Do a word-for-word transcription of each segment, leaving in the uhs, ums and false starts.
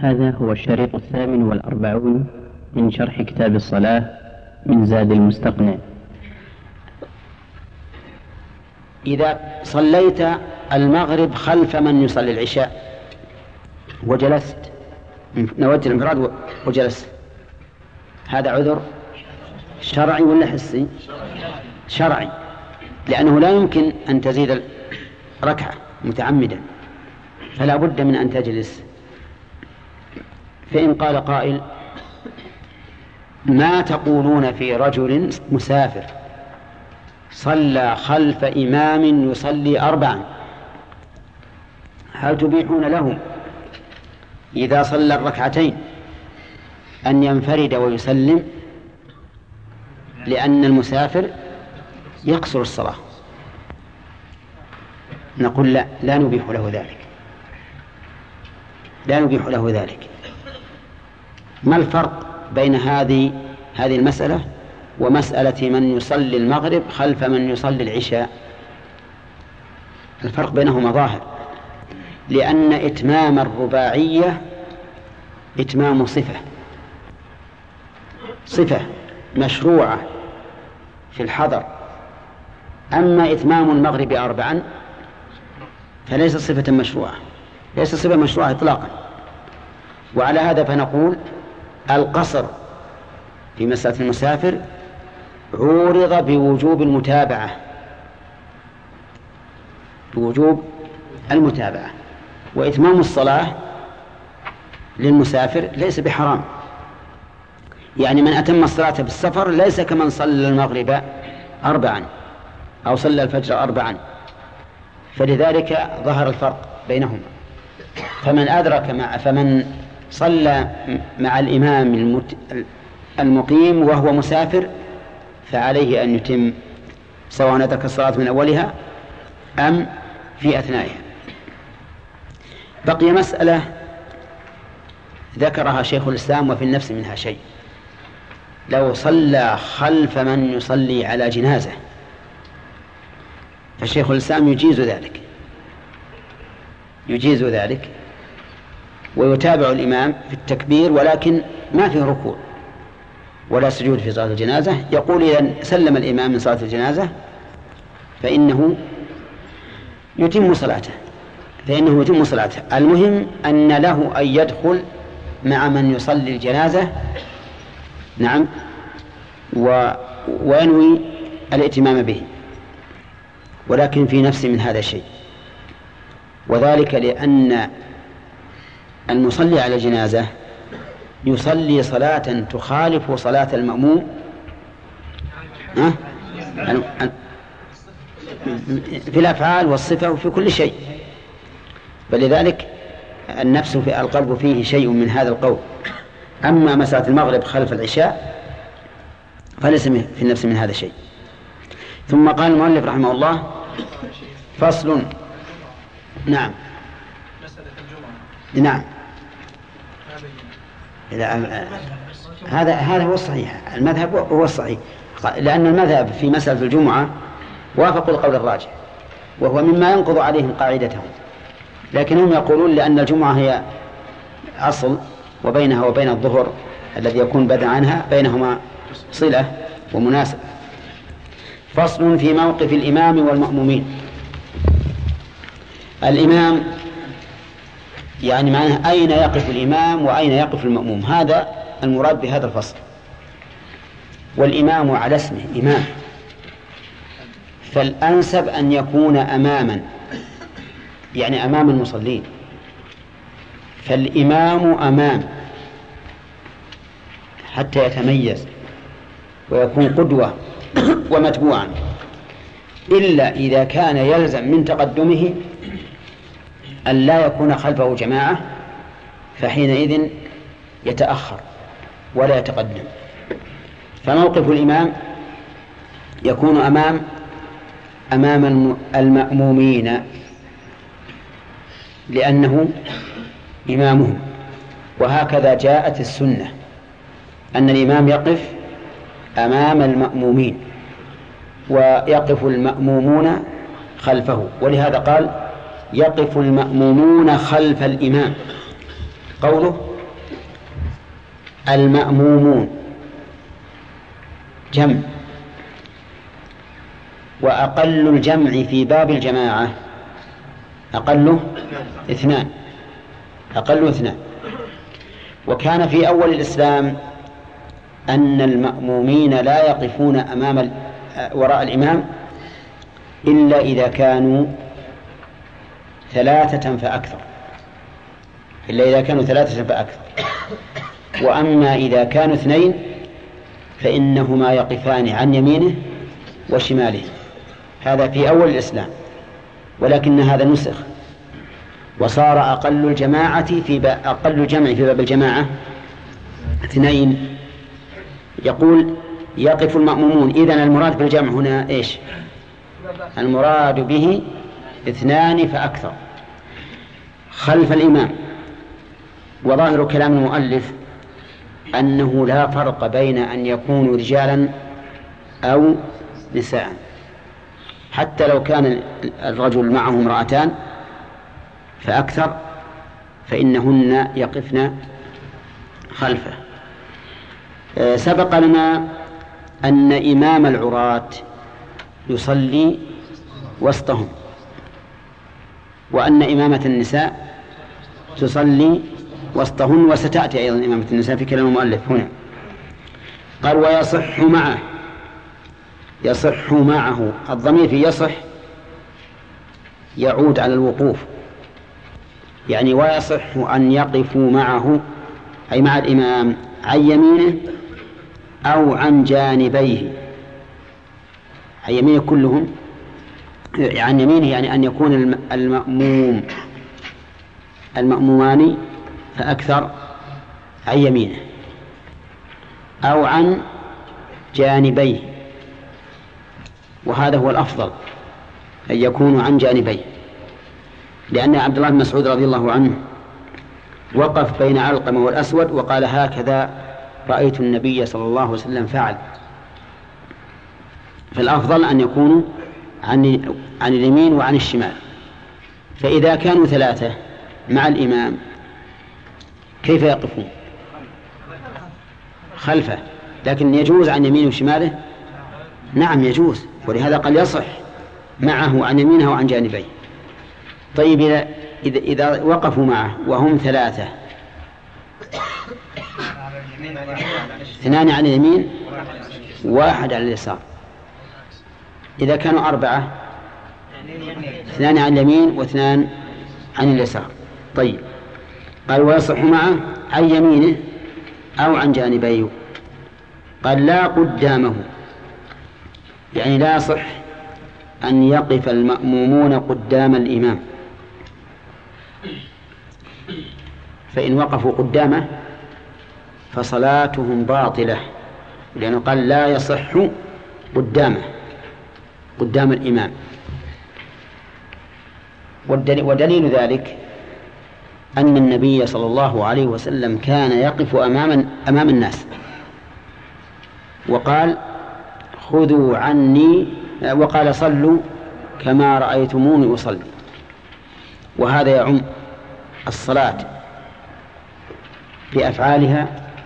هذا هو الشريط الثامن والأربعون من شرح كتاب الصلاة من زاد المستقنع. إذا صليت المغرب خلف من يصلي العشاء وجلست، نويت الانفراد وجلست، هذا عذر شرعي ولا حسي؟ شرعي، لأنه لا يمكن أن تزيد ركعة متعمدا، فلا بد من أن تجلس. فإن قال قائل: ما تقولون في رجل مسافر صلى خلف إمام يصلي أربعا، هل تبيحون له إذا صلى الركعتين أن ينفرد ويسلم، لأن المسافر يقصر الصلاة؟ نقول لا، لا نبيح له ذلك، لا نبيح له ذلك. ما الفرق بين هذه هذه المسألة ومسألة من يصلي المغرب خلف من يصلي العشاء؟ الفرق بينهما ظاهر، لأن إتمام الرباعية إتمام صفة صفة مشروعة في الحضر، أما إتمام المغرب أربعا فليس صفة مشروعة، ليس صفة مشروعة إطلاقا. وعلى هذا فنقول القصر في مسألة المسافر عورض بوجوب المتابعة، بوجوب المتابعة، وإتمام الصلاة للمسافر ليس بحرام. يعني من أتم الصلاة بالسفر ليس كمن صلى المغرب أربعا أو صلى الفجر أربعا، فلذلك ظهر الفرق بينهما. فمن أدرك مع فمن صلى مع الإمام المت... المقيم وهو مسافر فعليه أن يتم، سواء أدرك الصلاة من أولها أم في أثنائها. بقي مسألة ذكرها شيخ الإسلام وفي النفس منها شيء: لو صلى خلف من يصلي على جنازة، فشيخ الإسلام يجيز ذلك، يجيز ذلك ويتابع الإمام في التكبير، ولكن ما فيه ركوع ولا سجود في صلاة الجنازة. يقول إذا سلم الإمام من صلاة الجنازة فإنه يتم صلاته، فإنه يتم صلاته. المهم أن له أن يدخل مع من يصلي الجنازة، نعم، و... وينوي الائتمام به، ولكن في نفس من هذا الشيء، وذلك لأن المصلي على الجنازة يصلي صلاة تخالف صلاة المأموم أه؟ في الأفعال والصفة وفي كل شيء، فلذلك النفس في القلب فيه شيء من هذا القول. أما مسألة المغرب خلف العشاء فليس في النفس من هذا الشيء. ثم قال المؤلف رحمه الله: فصل. نعم، نعم، هذا هذا هو الصحيح، المذهب هو الصحيح، لأن المذهب في مسألة الجمعة وافقوا القول الراجح، وهو مما ينقض عليهم قاعدتهم، لكنهم يقولون لأن الجمعة هي أصل، وبينها وبين الظهر الذي يكون بدء عنها بينهما صلة ومناسبة. فصل في موقف الإمام والمأمومين. الإمام يعني معناه أين يقف الإمام وأين يقف المأموم، هذا المراد بهذا الفصل. والإمام على اسمه إمام، فالأنسب أن يكون أماما، يعني أمام المصلين، فالإمام أمام حتى يتميز ويكون قدوة ومتبوعا، إلا إذا كان يلزم من تقدمه أن لا يكون خلفه جماعة، فحينئذ يتأخر ولا يتقدم. فموقف الإمام يكون أمام أمام المأمومين، لأنه إمامهم. وهكذا جاءت السنة أن الإمام يقف أمام المأمومين ويقف المأمومون خلفه، ولهذا قال: يقف المأمومون خلف الإمام. قوله المأمومون جمع، وأقل الجمع في باب الجماعة أقله اثنان، أقل اثنان. وكان في أول الإسلام أن المأمومين لا يقفون أمام وراء الإمام إلا إذا كانوا ثلاثة فأكثر، إلا إذا كانوا ثلاثة فأكثر. وأما إذا كانوا اثنين فإنهما يقفان عن يمينه وشماله. هذا في أول الإسلام، ولكن هذا نسخ وصار أقل الجماعة في باب أقل الجمع في باب الجماعة اثنين. يقول يقف المأمومون، إذن المراد بالجمع هنا إيش؟ المراد به اثنان فأكثر خلف الإمام. وظاهر كلام المؤلف أنه لا فرق بين أن يكونوا رجالا أو نساء، حتى لو كان الرجل معه امرأتان فأكثر فإنهن يقفن خلفه. سبق لنا أن إمام العراة يصلي وسطهم، وأن إمامة النساء تصلي وسطهن، وستأتي أيضا إمامة النساء في كلام المؤلف هنا. قال ويصح معه، يصح معه، الضمير في يصح يعود على الوقوف، يعني ويصح أن يقفوا معه أي مع الإمام عن يمينه أو عن جانبيه، عن يمينه كلهم، عن يمينه يعني أن يكون المأموم المأمومان فأكثر عن يمينه، أو عن جانبيه، وهذا هو الأفضل أن يكونوا عن جانبيه، لأن عبد الله بن مسعود رضي الله عنه وقف بين علقمة والأسود وقال هكذا رأيت النبي صلى الله عليه وسلم فعل. فالأفضل أن يكونوا عن عن اليمين وعن الشمال. فإذا كانوا ثلاثة مع الإمام كيف يقفون؟ خلفه، لكن يجوز عن يمينه وشماله؟ نعم يجوز، ولهذا قال يصح معه عن يمينه وعن جانبيه. طيب إذا, إذا, إذا وقفوا معه وهم ثلاثة، اثنان عن اليمين واحد على اليسار، إذا كانوا أربعة اثنان عن اليمين واثنان عن اليسار. طيب قال ويصح معه عن يمينه أو عن جانبيه. قال لا قدامه، يعني لا يصح أن يقف المأمومون قدام الإمام، فإن وقفوا قدامه فصلاتهم باطلة، لأنه قال لا يصح قدامه قدام الإمام. ودليل ذلك أن النبي صلى الله عليه وسلم كان يقف أمام أمام الناس وقال خذوا عني، وقال صلوا كما رأيتموني أصلي. وهذا يعم الصلاة بأفعالها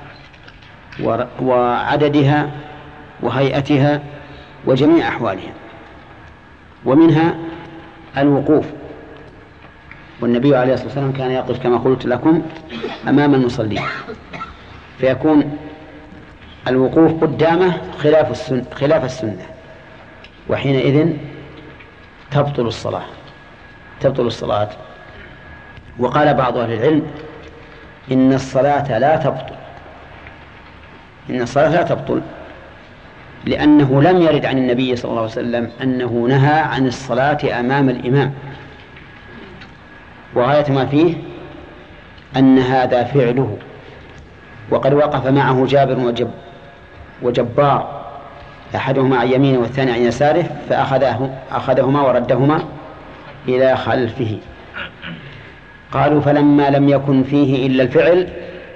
وعددها وهيئتها وجميع أحوالها، ومنها الوقوف. والنبي عليه الصلاة والسلام كان يقف كما قلت لكم أمام المصلين، فيكون الوقوف قدامه خلاف السنة, خلاف السنة وحينئذ تبطل الصلاة تبطل الصلاة. وقال بعض أهل العلم إن الصلاة لا تبطل إن الصلاة لا تبطل لأنه لم يرد عن النبي صلى الله عليه وسلم أنه نهى عن الصلاة أمام الإمام، وغاية ما فيه أن هذا فعله. وقد وقف معه جابر وجب وجبار، أحدهما عن يمينه والثاني عن يساره، فأخذه أخذهما وردهما إلى خلفه. قالوا فلما لم يكن فيه إلا الفعل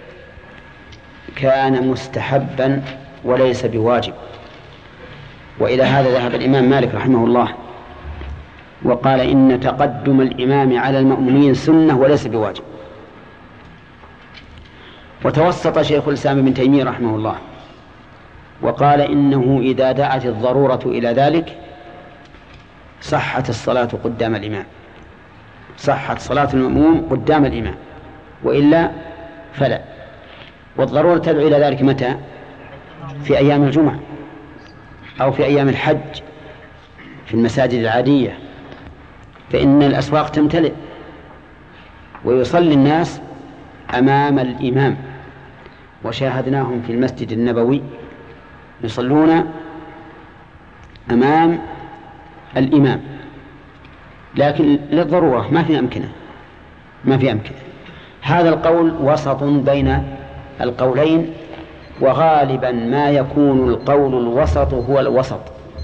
كان مستحبا وليس بواجب. وإلى هذا ذهب الإمام مالك رحمه الله وقال إن تقدم الإمام على المأمومين سنة وليس بواجب. وتوسط شيخ الإسلام ابن تيمية رحمه الله وقال إنه إذا دعت الضرورة إلى ذلك صحت الصلاة قدام الإمام، صحت صلاة المأموم قدام الإمام، وإلا فلا. والضرورة تدعو إلى ذلك متى؟ في أيام الجمعة أو في أيام الحج في المساجد العادية، فإن الأسواق تمتلئ ويصلي الناس أمام الإمام، وشاهدناهم في المسجد النبوي يصلون أمام الإمام، لكن للضرورة ما في أمكنة ما في أمكنة. هذا القول وسط بين القولين، وغالبا ما يكون القول الوسط هو الوسط،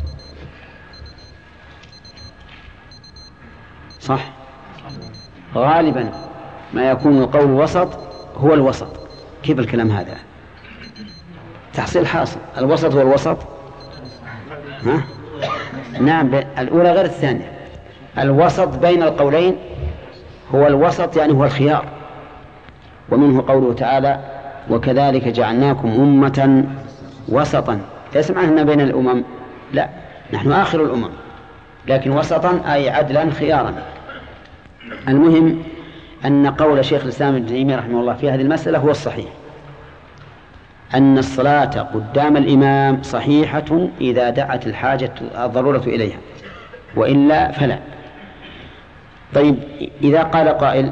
صح؟ غالبا ما يكون القول الوسط هو الوسط. كيف الكلام هذا؟ تحصيل حاصل، الوسط هو الوسط. ها؟ نعم، الأولى غير الثانية. الوسط بين القولين هو الوسط، يعني هو الخيار. ومنه قوله تعالى وكذلك جعلناكم أمة وسطا، ليس معنى أننا بين الأمم، لا، نحن آخر الأمم، لكن وسطا أي عدلا خيارا. المهم أن قول شيخ الإسلام ابن تيمية رحمه الله في هذه المسألة هو الصحيح، أن الصلاة قدام الإمام صحيحة إذا دعت الحاجة الضرورة إليها، وإلا فلا. طيب، إذا قال قائل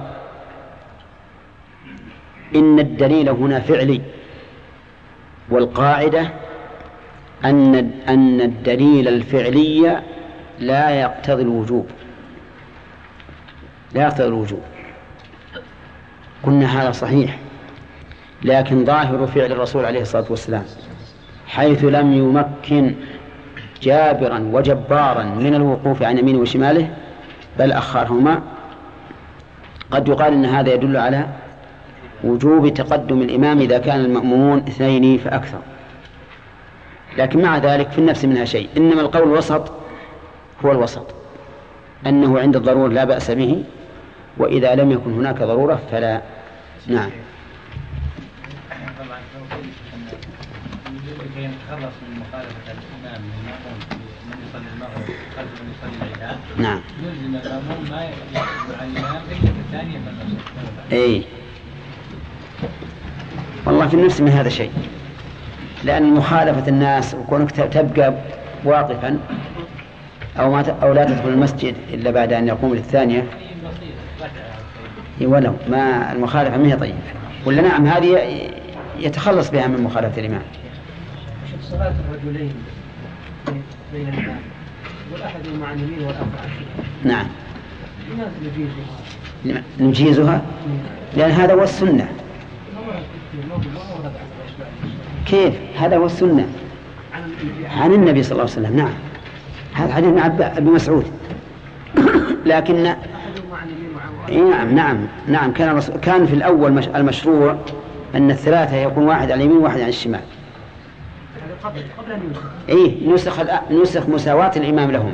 إن الدليل هنا فعلي، والقاعدة أن أن الدليل الفعلي لا يقتضي الوجوب، لا يقتضي الوجوب، قلنا هذا صحيح، لكن ظاهر فعل الرسول عليه الصلاة والسلام حيث لم يمكن جابرا وجبارا من الوقوف عن يمينه وشماله بل أخرهما، قد يقال إن هذا يدل على وجوب تقدم الإمام إذا كان المأمومون اثنين فأكثر. لكن مع ذلك في النفس منها شيء، إنما القول الوسط هو الوسط، أنه عند الضرورة لا بأس به، وإذا لم يكن هناك ضرورة فلا. نعم. لكي يتخلص من مخالفة الإمام للمأموم من يصلي المغرب خلف من يصلي العشاء، نعم، يلزم المأموم ما يقف مع الإمام إلا في الثانية من أي والله في النفس من هذا شيء، لأن مخالفة الناس وكونك تبقى واقفا أو ما أو لا تدخل المسجد إلا بعد أن يقوم للثانية، ولو ما المخالفة ما هي طيبة، ولا نعم هذه يتخلص بها من مخالفة الإمام. صلاة الرجلين بين الإمام والأحد مع اليمين والآخر عن الشمال، نعم، لماذا نجيزها؟ نجيزها لأن هذا هو السنة. كيف؟ هذا هو السنة عن النبي صلى الله عليه وسلم. نعم، هذا حديث عن ابن مسعود. لكن نعم نعم نعم كان كان في الأول مش المشروع أن الثلاثة يكون واحد على اليمين وواحد على الشمال. قبل قبل أن ينسخ. إيه، نسخ نسخ مساواة الإمام لهم،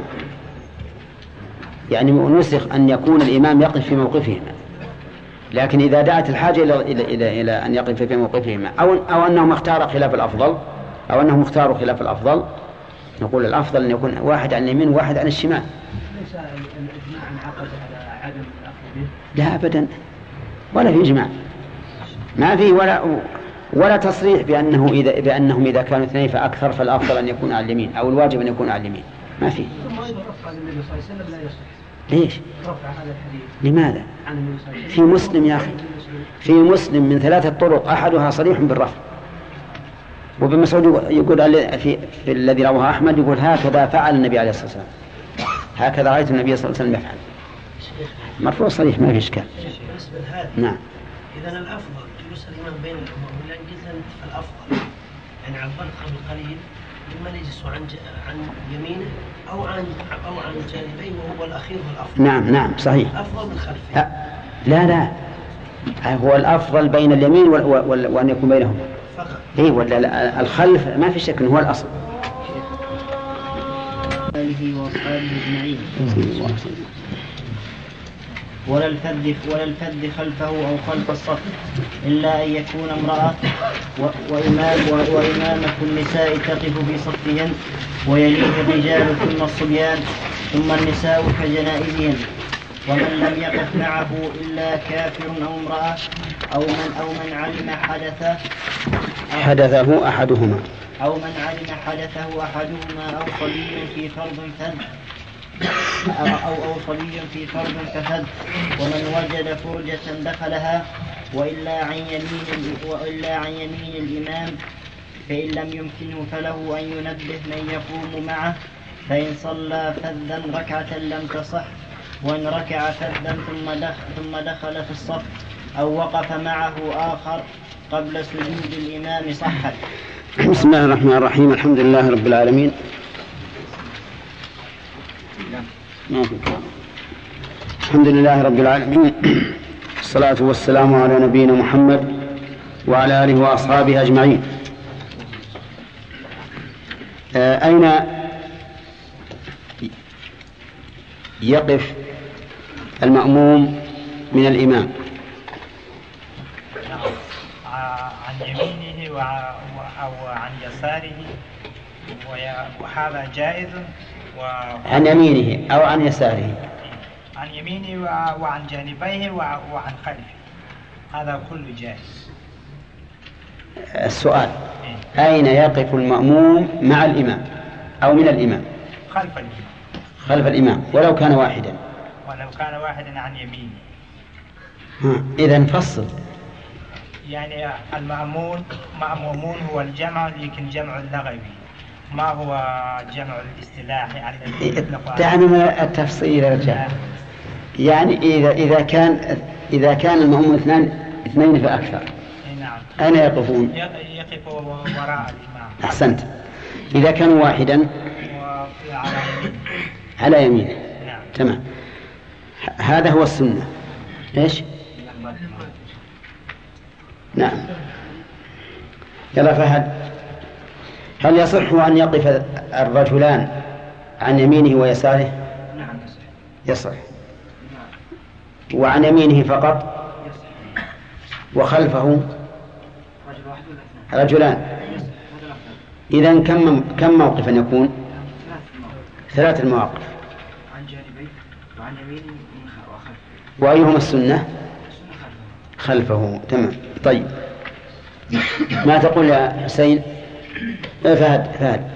يعني نسخ أن يكون الإمام يقف في موقفهما، لكن إذا دعت الحاجة إلى إلى إلى, إلى أن يقف في موقفهما أو أو أنهم اختاروا خلاف الأفضل أو أنهم اختاروا خلاف الأفضل، نقول الأفضل أن يكون واحد على اليمين وواحد على الشمال. ليس الإجماع انعقد على عدم الأخذ به؟ لا أبدا، ولا في إجماع، ما في ولا ولا تصريح بأنه إذا بأنهم إذا كانوا اثنين فأكثر فالأفضل أن يكون على اليمين أو الواجب أن يكون على اليمين، ما في. ثم أيضا رفع النبي صلى الله عليه وسلم لا يصح. ليش؟ رفع هذا الحديث. لماذا؟ عن النبي صلى الله عليه وسلم. في مسلم يا أخي، في مسلم من ثلاثة طرق أحدها صريح بالرفع، وابن مسعود يقول في, في الذي رواه أحمد يقول هكذا فعل النبي عليه الصلاة والسلام، هكذا رأيت النبي صلى الله عليه وسلم يفعل، مرفوع صريح ما في إشكال. نعم. إذا الأفضل جلوس الإمام بين الأمم، لأن قلت الأفضل يعني على الفرق القليل ممن يجلس عن عن يمينه أو عن أو عن جانبيه، وهو الأخير هو الأفضل. نعم نعم صحيح. أفضل من خلفه. لا لا، هو الأفضل بين اليمين وأن يكون بينهم فقط. إيه، ولا الخلف ما في شك هو الأصل. آله وأصحابه أجمعين. ولا الفذ ولا الفذ خلفه أو خلف الصف إلا أن يكون امرأة وإمام وإمامة النساء تقف في صفهن ويليه الرجال ثم الصبيان ثم النساء كجنائزهن. ومن لم يقف معه إلا كافر أو امرأة أو من أو من علم حدثه حدثه أحدهما أو من علم حدثه أحدهما أو صبي في فرض فذ أو أو صبي في فرض ففذ. ومن وجد فرجة دخلها وإلا عن يمين وإلا عن يمين الإمام فإن لم يمكنه فله أن ينبه من يقوم معه فإن صلى فذا ركعة لم تصح وإن ركع فذا ثم دخل, ثم دخل في الصف أو وقف معه آخر قبل سجود الإمام صحت. بسم الله الرحمن الرحيم. الحمد لله رب العالمين. الحمد لله رب العالمين، الصلاة والسلام على نبينا محمد وعلى آله وأصحابه أجمعين. أين يقف المأموم من الإمام؟ عن يمينه أو عن يساره، وهذا جائز. و... عن يمينه أو عن يساره، عن يمينه وعن جانبيه وعن خلفه، هذا كله جائز. السؤال: أين يقف المأموم مع الإمام أو من الإمام؟ خلف الإمام. خلف الإمام ولو كان واحدا. ولو كان واحدا عن يمينه. إذن فصل. يعني المأمون مأمومون هو الجمع، لكن جمع اللغوي، ما هو جمع الاصطلاحي الذي يطلق. دعنا من التفصيل يا رجال. يعني إذا إذا كان إذا كان المأموم اثنان اثنين فأكثر، نعم، أين يقفون؟ يقف وراء الإمام. أحسنت. إذا كان واحدا على يمينه. على يمينه. نعم. تمام. هذا هو السنة. إيش؟ نعم. يلا فهد، هل يصح أن يقف الرجلان عن يمينه ويساره؟ نعم يصح. وعن يمينه فقط؟ وخلفه رجلان. إذن كم كم موقفا يكون؟ ثلاث المواقف. عن جانبيه وعن يمينه وخلفه. وأيهما السنة؟ خلفه. تمام. طيب، ما تقول يا حسين؟ فهد فهد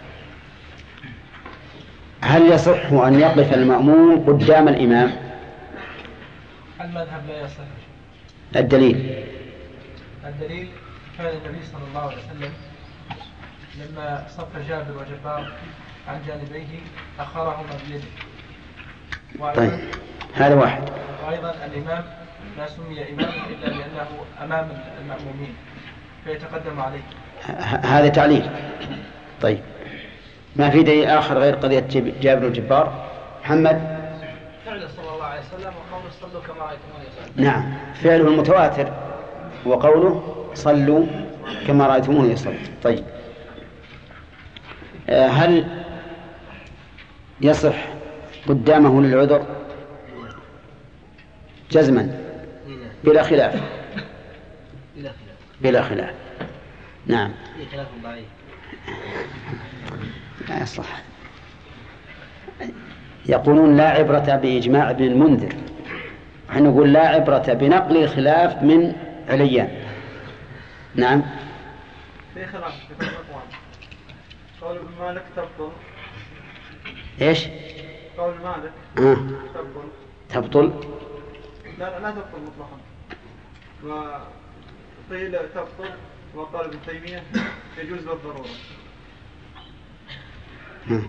هل يصح أن يقف المأموم قدام الإمام؟ المذهب لا يصح. الدليل؟ الدليل كان النبي صلى الله عليه وسلم لما صف جابر وجبار عن جانبيه أخرهما بيده. طيب، هذا واحد. وأيضا الإمام لا سمي إماما إلا لأنه أمام المأمومين فيتقدم عليه. هذا تعليل. طيب، ما في دليل آخر غير قضية جابر الجبار؟ محمد؟ فعل صلى الله عليه وسلم وقوله صلوا كما رأيتموني أصلي. نعم، فعله المتواتر وقوله صلوا كما رأيتموني أصلي. طيب، هل يصح قدامه للعذر؟ جزما بلا خلاف. بلا خلاف. نعم. لا يصح. يقولون لا عبرة بإجماع ابن المنذر، ونحن نقول لا عبرة بنقل الخلاف من عليان. نعم. في خلاف في الأقوال. قول ابن مالك تبطل. إيش؟ قول مالك آه. تبطل. تبطل؟ لا لا تبطل مطلقا. وقيل تبطل وقال ابن تيمية يجوز بالضرورة. ها.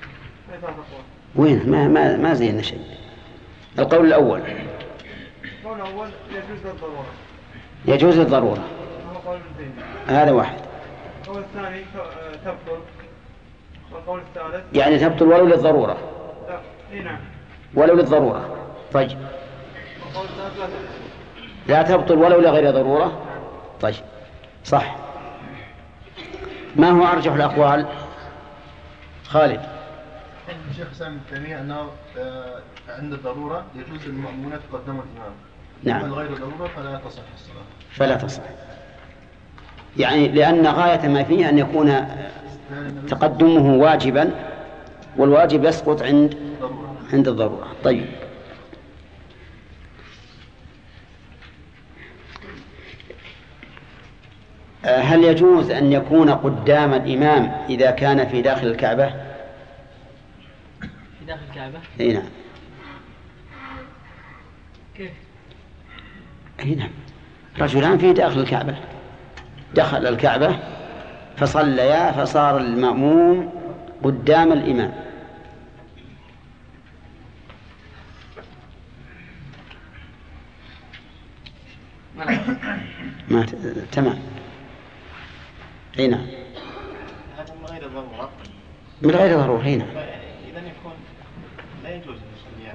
وين؟ ما ما ما زينا شيء. القول الأول. القول الأول يجوز بالضرورة. يجوز بالضرورة. هو قول ابن تيمية. هذا واحد. القول الثاني تبطل. والقول الثالث. يعني تبطل ولو للضرورة. لا. إيه نعم. ولو للضرورة. طيب. والقول الثالث لا تبطل ولو لغير ضرورة. طيب، صح. ما هو أرجح الأقوال؟ خالد؟ الشيخ سامي التيمية أنه عند الضرورة يجوز المأمونات يقدموا الإمام. نعم. غير ضرورة فلا تصح الصلاة. فلا تصح. يعني لأن غاية ما فيه أن يكون تقدمه واجبا، والواجب يسقط عند عند الضرورة. طيب. هل يجوز أن يكون قدام الإمام إذا كان في داخل الكعبة؟ في داخل الكعبة؟ اي نعم. كيف؟ اي نعم. رجلان في داخل الكعبة دخل الكعبة فصليا فصار المأموم قدام الإمام. ما ت... تمام. اي نعم. هذا من غير ضرورة. من غير ضرورة. هنا إذا يكون لا يجوز المصليات.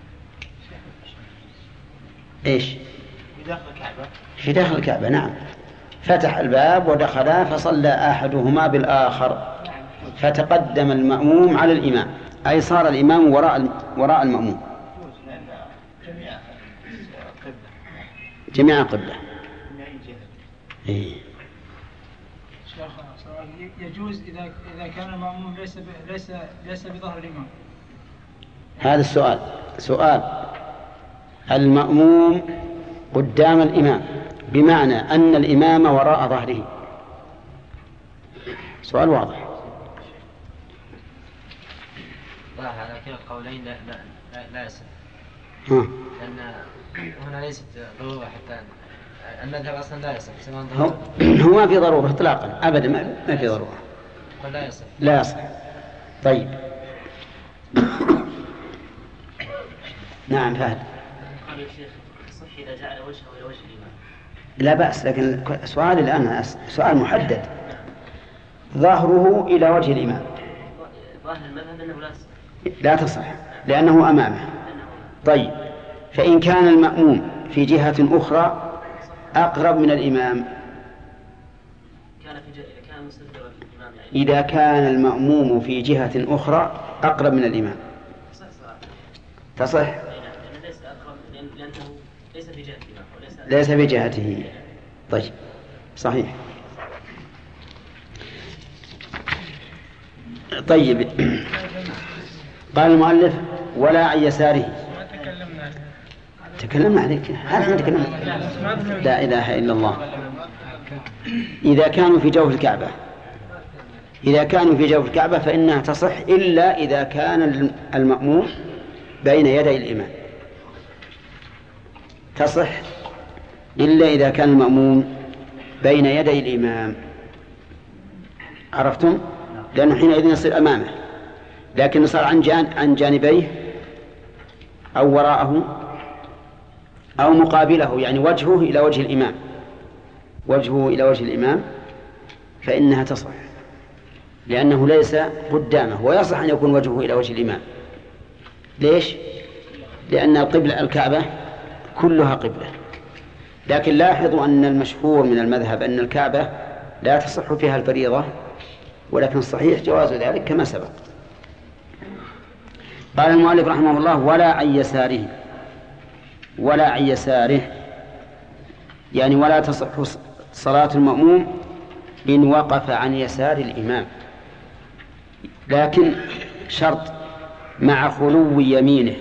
ايش؟ في داخل الكعبة. في داخل الكعبة نعم. فتح الباب ودخلا فصلى أحدهما بالآخر فتقدم المأموم على الإمام، أي صار الإمام وراء وراء المأموم. جميع قبلة. إيه. يجوز إذا إذا كان المأموم ليس ليس ليس بظهر الإمام. هذا السؤال سؤال المأموم قدام الإمام بمعنى أن الإمام وراء ظهره. سؤال واضح. لا على كلا القولين لا لا لا, لا يصح. لأن هنا ليست ضرورة حتى المذهب أصلا لا يصح. هو, هو ما في ضرورة إطلاقا أبدا ما, ما في ضرورة. لا يصح. لا يصح. طيب. نعم فهد. قال الشيخ صح إذا جعل وجهه إلى وجه الإمام. لا بأس، لكن سؤال الآن سؤال محدد. ظهره إلى وجه الإمام. ظاهر المذهب أنه لا تصح. لا تصح لأنه أمامه. طيب فإن كان المأموم في جهة أخرى أقرب من الإمام. كان في جهة كان مستدبر الإمام يعني. إذا كان المأموم في جهة أخرى أقرب من الإمام تصح صلاة. تصح. لأنه ليس أقرب لأنه ليس في جهة الإمام وليس. ليس في جهته. طيب صحيح. طيب قال المؤلف ولا عن يساره. تكلمنا عليك هذا تكلمنا. لا إله إلا الله. إذا كانوا في جوف الكعبة إذا كانوا في جوف الكعبة فإنها تصح إلا إذا كان المأموم بين يدي الإمام. تصح إلا إذا كان المأموم بين يدي الإمام. عرفتم؟ لأنه حينئذ يصير أمامه، لكن صار عن جان عن جانبيه أو وراءه أو مقابله، يعني وجهه إلى وجه الإمام وجهه إلى وجه الإمام فإنها تصح لأنه ليس قدامه، ويصح أن يكون وجهه إلى وجه الإمام. ليش؟ لأن القبلة الكعبة كلها قبلة. لكن لاحظوا أن المشهور من المذهب أن الكعبة لا تصح فيها الفريضة، ولكن الصحيح جواز ذلك كما سبق. قال المؤلف رحمه الله ولا عن يساره. ولا عن يساره يعني ولا تصح صلاة المأموم إن وقف عن يسار الإمام، لكن شرط مع خلو يمينه.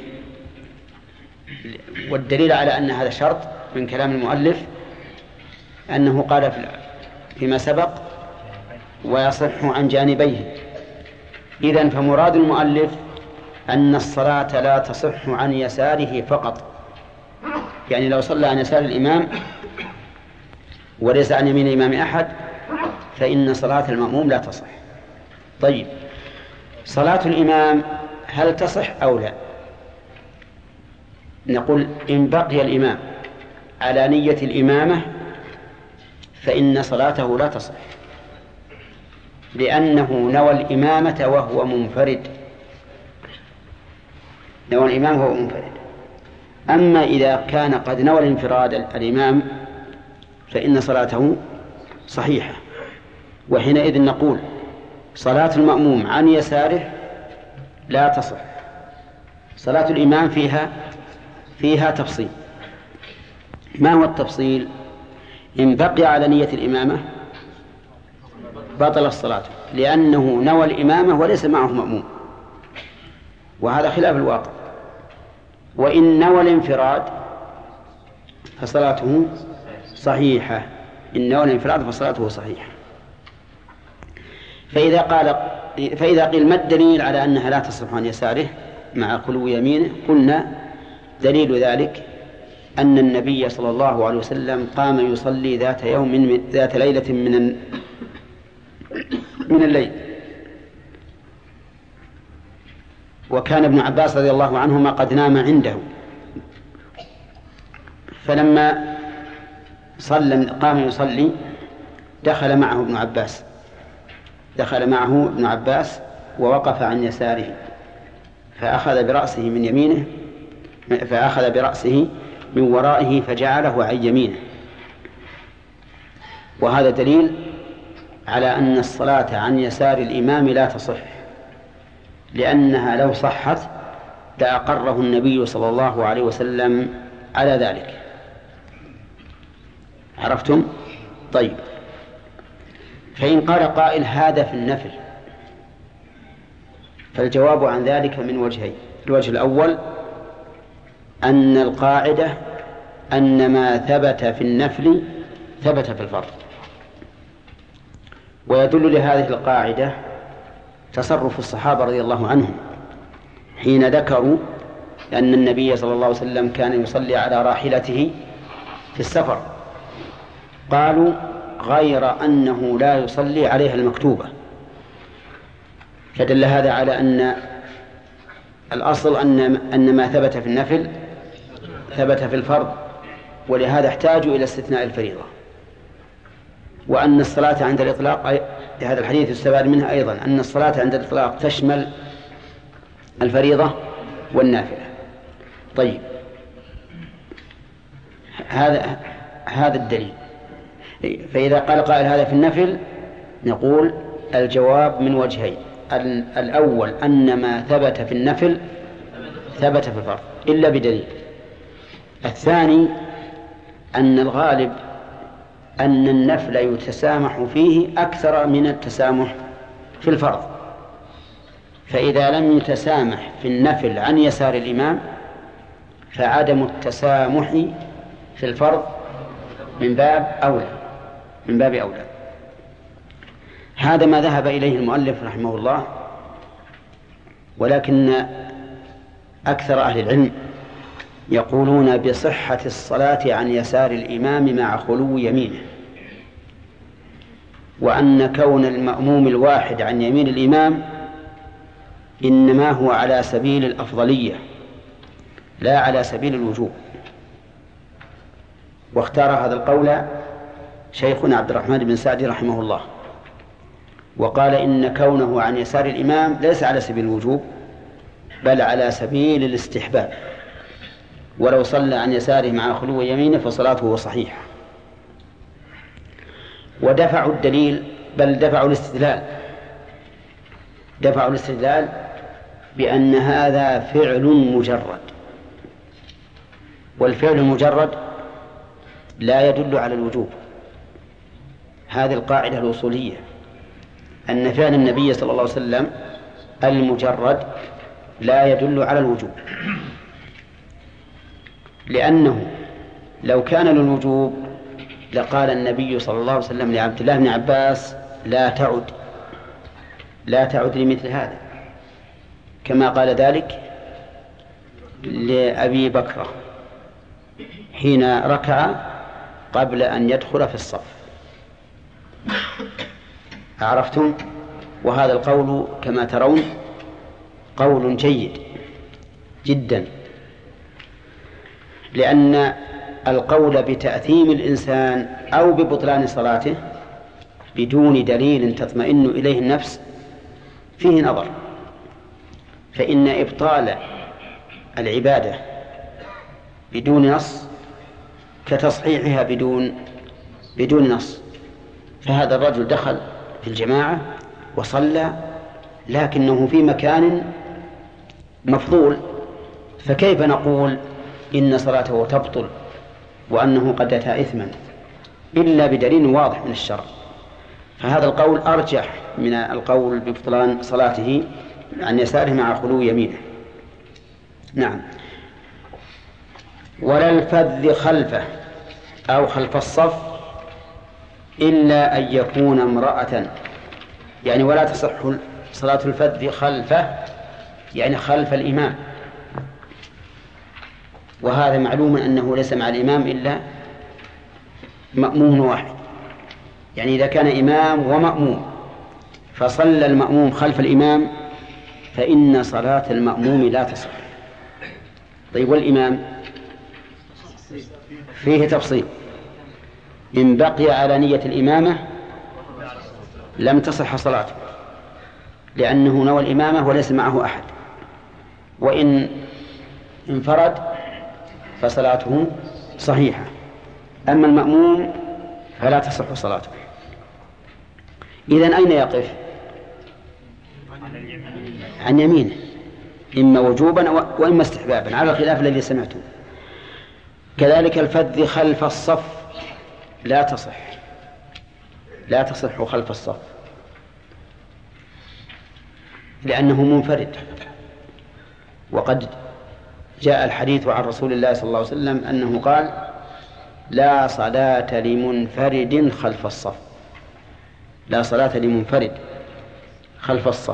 والدليل على أن هذا شرط من كلام المؤلف أنه قال فيما سبق ويصح عن جانبيه. إذن فمراد المؤلف أن الصلاة لا تصح عن يساره فقط، يعني لو صلى عن يسار الإمام وليس عن يمين الإمام أحد فإن صلاة المأموم لا تصح. طيب صلاة الإمام هل تصح أو لا؟ نقول إن بقي الإمام على نية الإمامة فإن صلاته لا تصح، لأنه نوى الإمامة وهو منفرد. نوى الإمام وهو منفرد. أما إذا كان قد نوى الانفراد الإمام فإن صلاته صحيحة، وحينئذ نقول صلاة المأموم عن يساره لا تصح. صلاة الإمام فيها فيها تفصيل. ما هو التفصيل؟ إن بقي على نية الإمامة بطل الصلاة، لأنه نوى الإمامة وليس معه مأموم، وهذا خلاف الواقع. وإن نوى الانفراد فصلاته صحيحة، إن نوى الانفراد فصلاته صحيحة. فإذا قال فإذا قيل ما الدليل على أنها لا تصح عن يساره مع خلو يمينه؟ قلنا دليل ذلك أن النبي صلى الله عليه وسلم قام يصلي ذات يوم من ذات ليلة من من الليل، وكان ابن عباس رضي الله عنهما قد نام عنده، فلما صلى قام يصلي دخل معه ابن عباس دخل معه ابن عباس ووقف عن يساره، فأخذ برأسه من يمينه فأخذ برأسه من ورائه فجعله عن يمينه. وهذا دليل على أن الصلاة عن يسار الإمام لا تصح، لأنها لو صحت لأقره النبي صلى الله عليه وسلم على ذلك. عرفتم؟ طيب، فإن قال قائل هذا في النفل، فالجواب عن ذلك من وجهين. الوجه الأول أن القاعدة أن ما ثبت في النفل ثبت في الفرض، ويدل لهذه القاعدة تصرف الصحابة رضي الله عنهم حين ذكروا أن النبي صلى الله عليه وسلم كان يصلي على راحلته في السفر، قالوا غير أنه لا يصلي عليها المكتوبة، فدل هذا على أن الأصل أن أن ما ثبت في النفل ثبت في الفرض، ولهذا احتاجوا إلى استثناء الفريضة. وأن الصلاة عند الإطلاق، هذا الحديث يستفاد منها أيضا أن الصلاة عند الإطلاق تشمل الفريضة والنافلة. طيب، هذا هذا الدليل. فإذا قال قائل هذا في النفل نقول الجواب من وجهين: الأول أن ما ثبت في النفل ثبت في الفرض إلا بدليل. الثاني أن الغالب أن النفل يتسامح فيه أكثر من التسامح في الفرض، فإذا لم يتسامح في النفل عن يسار الإمام فعدم التسامح في الفرض من باب أولى من باب أولى. هذا ما ذهب إليه المؤلف رحمه الله، ولكن أكثر أهل العلم يقولون بصحة الصلاة عن يسار الإمام مع خلو يمينه، وأن كون المأموم الواحد عن يمين الإمام إنما هو على سبيل الأفضلية لا على سبيل الوجوب. واختار هذا القول شيخنا عبد الرحمن بن سعدي رحمه الله، وقال إن كونه عن يسار الإمام ليس على سبيل الوجوب بل على سبيل الاستحباب، ولو صلى عن يساره مع خلو يمينه فصلاته صحيحة. ودفعوا الدليل، بل دفعوا الاستدلال دفعوا الاستدلال بأن هذا فعل مجرد، والفعل المجرد لا يدل على الوجوب. هذه القاعدة الأصولية، أن فعل النبي صلى الله عليه وسلم المجرد لا يدل على الوجوب، لأنه لو كان للوجوب لقال النبي صلى الله عليه وسلم لعبد الله بن عباس لا تعد لا تعد لمثل هذا، كما قال ذلك لأبي بكر حين ركع قبل أن يدخل في الصف. عرفتم؟ وهذا القول كما ترون قول جيد جدا، لأن القول بتأثيم الإنسان أو ببطلان صلاته بدون دليل تطمئن إليه النفس فيه نظر. فإن إبطال العبادة بدون نص كتصحيحها بدون بدون نص. فهذا الرجل دخل في الجماعة وصلى، لكنه في مكان مفضول، فكيف نقول إن صلاته تبطل وأنه قد أتى إثما إلا بدليل واضح من الشرع؟ فهذا القول أرجح من القول ببطلان صلاته عن يساره مع خلو يمينه. نعم. ولا الفذ خلفه أو خلف الصف إلا أن يكون امرأة، يعني ولا تصح صلاة الفذ خلفه يعني خلف الإمام، وهذا معلوم أنه ليس مع الإمام إلا مأموم واحد، يعني إذا كان إمام ومأموم فصلى المأموم خلف الإمام فإن صلاة المأموم لا تصح. طيب والإمام فيه تفصيل، إن بقي على نية الإمامة لم تصح صلاته لأنه نوى الإمامة وليس معه أحد، وإن انفرد فصلاته صحيحة، أما المأموم فلا تصح صلاته. إذن أين يقف؟ عن يمينه، إما وجوبا وإما استحبابا على الخلاف الذي سمعته. كذلك الفذ خلف الصف لا تصح، لا تصح خلف الصف لأنه منفرد، وقد جاء الحديث عن رسول الله صلى الله عليه وسلم أنه قال: لا صلاة لمنفرد خلف الصف، لا صلاة لمنفرد خلف الصف.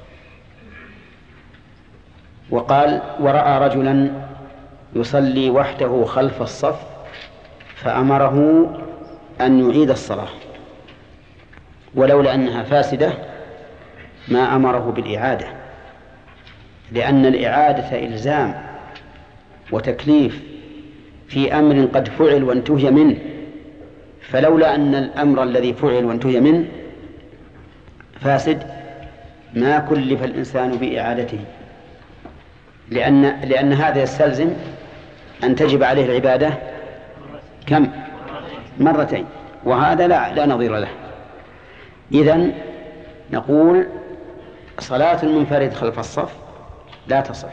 وقال: ورأى رجلا يصلي وحده خلف الصف فأمره أن يعيد الصلاة، ولولا أنها فاسدة ما أمره بالإعادة، لأن الإعادة إلزام وتكليف في أمر قد فعل وانتهي منه، فلولا أن الأمر الذي فعل وانتهي منه فاسد ما كلف الإنسان بإعادته، لأن, لأن هذا يستلزم أن تجب عليه العبادة كم؟ مرتين، وهذا لا, لا نظير له. إذن نقول صلاة المنفرد خلف الصف لا تصح،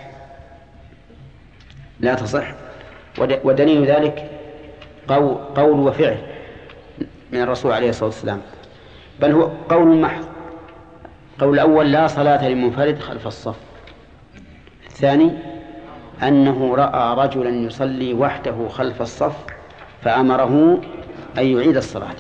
لا تصح. ودليل ذلك قول, قول وفعل من الرسول عليه الصلاة والسلام، بل هو قول محض. قول الأول: لا صلاة للمنفرد خلف الصف. الثاني أنه رأى رجلا يصلي وحده خلف الصف فأمره أن يعيد الصلاة.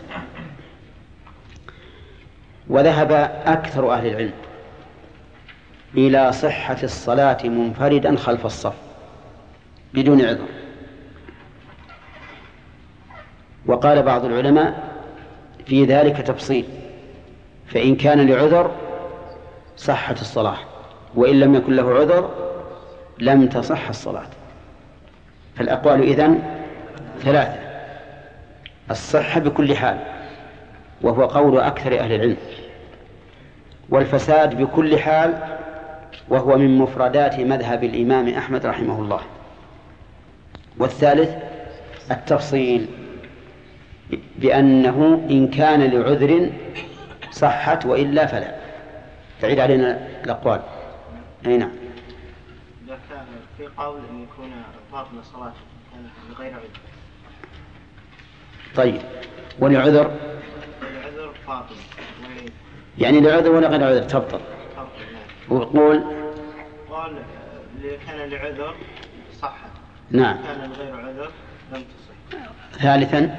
وذهب أكثر أهل العلم إلى صحة الصلاة منفردا خلف الصف بدون عذر، وقال بعض العلماء في ذلك تفصيل، فإن كان لعذر صحت الصلاة، وإن لم يكن له عذر لم تصح الصلاة. فالأقوال إذن ثلاثة: الصحة بكل حال وهو قول أكثر أهل العلم، والفساد بكل حال وهو من مفردات مذهب الإمام أحمد رحمه الله، والثالث التفصيل بأنه إن كان لعذر صحت وإلا فلا. تعيد علينا الأقوال. أي نعم. إذا كان في قول أن يكون باطل صلاة لغير عذر. طيب، ولعذر؟ لعذر باطل، يعني لعذر ولا غير عذر تبطل. وقول قال كان لعذر صحت، نعم، كان لغير عذر لم تصح. ثالثا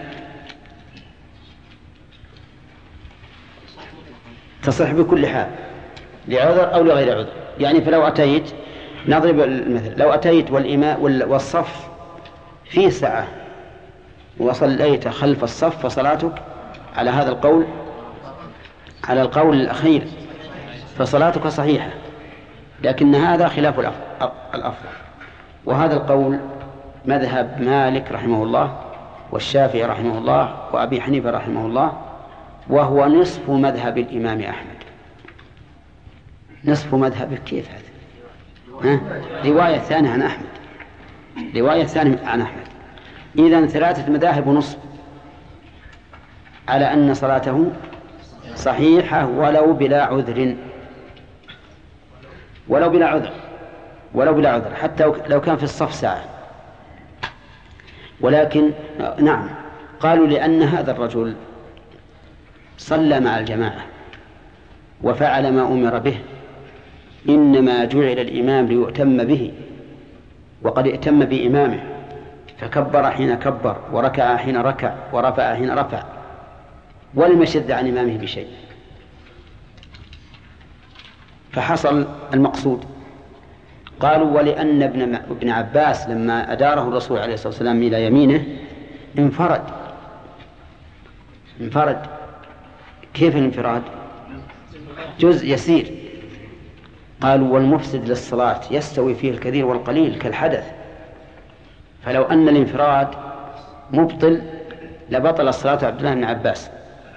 تصح بكل حال لعذر أو لغير عذر. يعني فلو أتيت، نضرب المثل، لو أتيت والإماء والصف في سعة وصليت خلف الصف فصلاتك على هذا القول، على القول الأخير، فصلاتك صحيحة، لكن هذا خلاف الأفضل. وهذا القول مذهب مالك رحمه الله والشافعي رحمه الله وأبي حنيفة رحمه الله، وهو نصف مذهب الإمام أحمد. نصف مذهبه كيف هذا؟ ها؟ رواية ثانية عن أحمد، رواية ثانية عن أحمد. إذن ثلاثة مذاهب ونصف على أن صلاته صحيحة ولو بلا عذر، ولو بلا عذر. ولو بلا عذر، حتى لو كان في الصف ساعة. ولكن نعم، قالوا لأن هذا الرجل صلى مع الجماعة وفعل ما أمر به، إنما جعل الإمام ليؤتم به، وقد ائتم بإمامه فكبر حين كبر وركع حين ركع ورفع حين رفع، ولم يشد عن إمامه بشيء، فحصل المقصود. قالوا ولأن ابن ابن عباس لما أداره الرسول عليه الصلاة والسلام إلى يمينه انفرد انفرد كيف الانفراد؟ جزء يسير. قالوا والمفسد للصلاة يستوي فيه الكثير والقليل كالحدث، فلو أن الانفراد مبطل لبطل الصلاة عبد الله بن عباس.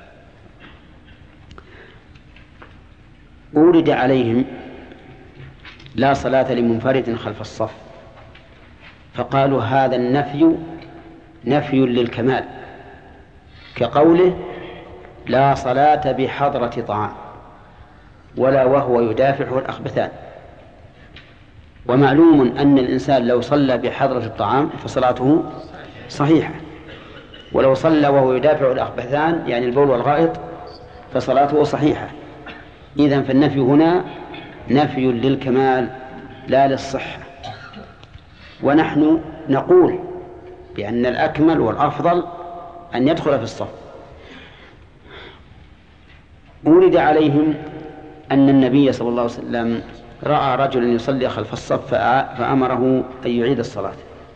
أورد عليهم لا صلاة لمنفرد خلف الصف، فقالوا هذا النفي نفي للكمال، كقوله لا صلاة بحضرة طعام ولا وهو يدافعه الأخبثان. ومعلوم أن الإنسان لو صلى بحضرة الطعام فصلاته صحيحة، ولو صلى وهو يدافع الأخبثان يعني البول والغائط فصلاته صحيحة. إذن فالنفي هنا نفي للكمال لا للصحة. ونحن نقول بأن الأكمل والأفضل أن يدخل في الصف. ورد عليهم أن النبي صلى الله عليه وسلم رأى رجلا يصلي خلف الصف فأمره أن يعيد الصلاة،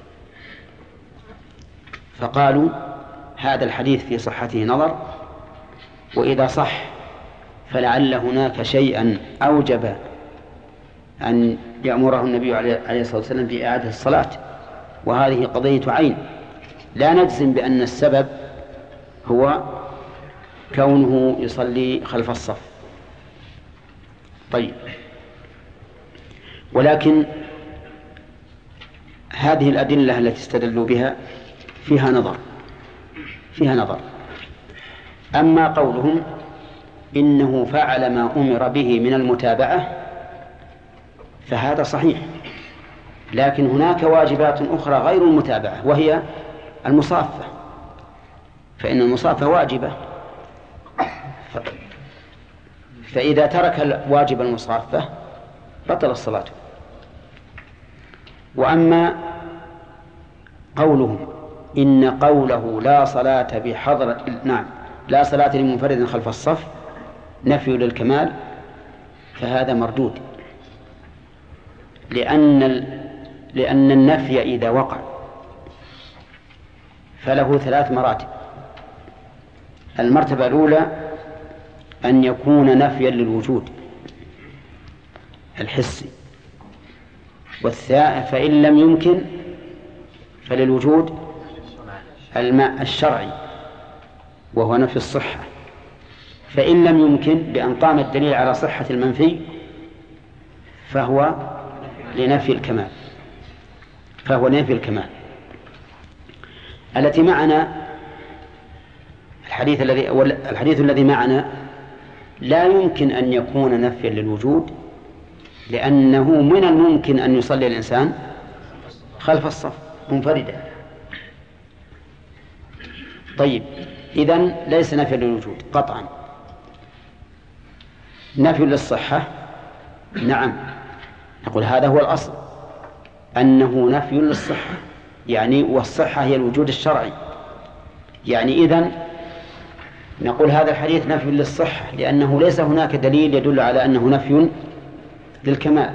فقالوا هذا الحديث في صحته نظر، وإذا صح فلعل هناك شيئا أوجب أن يأمره النبي عليه الصلاة والسلام بإعادة الصلاة، وهذه قضية عين، لا نجزم بأن السبب هو كونه يصلي خلف الصف. طيب، ولكن هذه الأدلة التي استدلوا بها فيها نظر فيها نظر أما قولهم إنه فعل ما أمر به من المتابعة فهذا صحيح، لكن هناك واجبات أخرى غير المتابعة وهي المصافة، فإن المصافة واجبة، فإذا ترك واجب المصافة بطل الصلاة. وأما قولهم إن قوله لا صلاة بحضرة نعم لا صلاة لمنفرد خلف الصف نفي للكمال فهذا مردود، لأن لأن النفي إذا وقع فله ثلاث مراتب. المرتبة الأولى أن يكون نفيا للوجود الحسي، والثاني فإن لم يمكن فللوجود الماء الشرعي وهو نفي الصحة، فإن لم يمكن بأن قام الدليل على صحة المنفي فهو لنفي الكمال فهو نفي الكمال. التي معنا الحديث الذي الحديث الذي معنا لا يمكن أن يكون نفيا للوجود، لأنه من الممكن أن يصلي الإنسان خلف الصف منفردا. طيب، إذن ليس نفيا للوجود قطعا. نفي للصحة نعم، نقول هذا هو الأصل أنه نفي للصحة، يعني والصحة هي الوجود الشرعي، يعني إذن نقول هذا الحديث نفي للصحة لأنه ليس هناك دليل يدل على أنه نفي للكمال.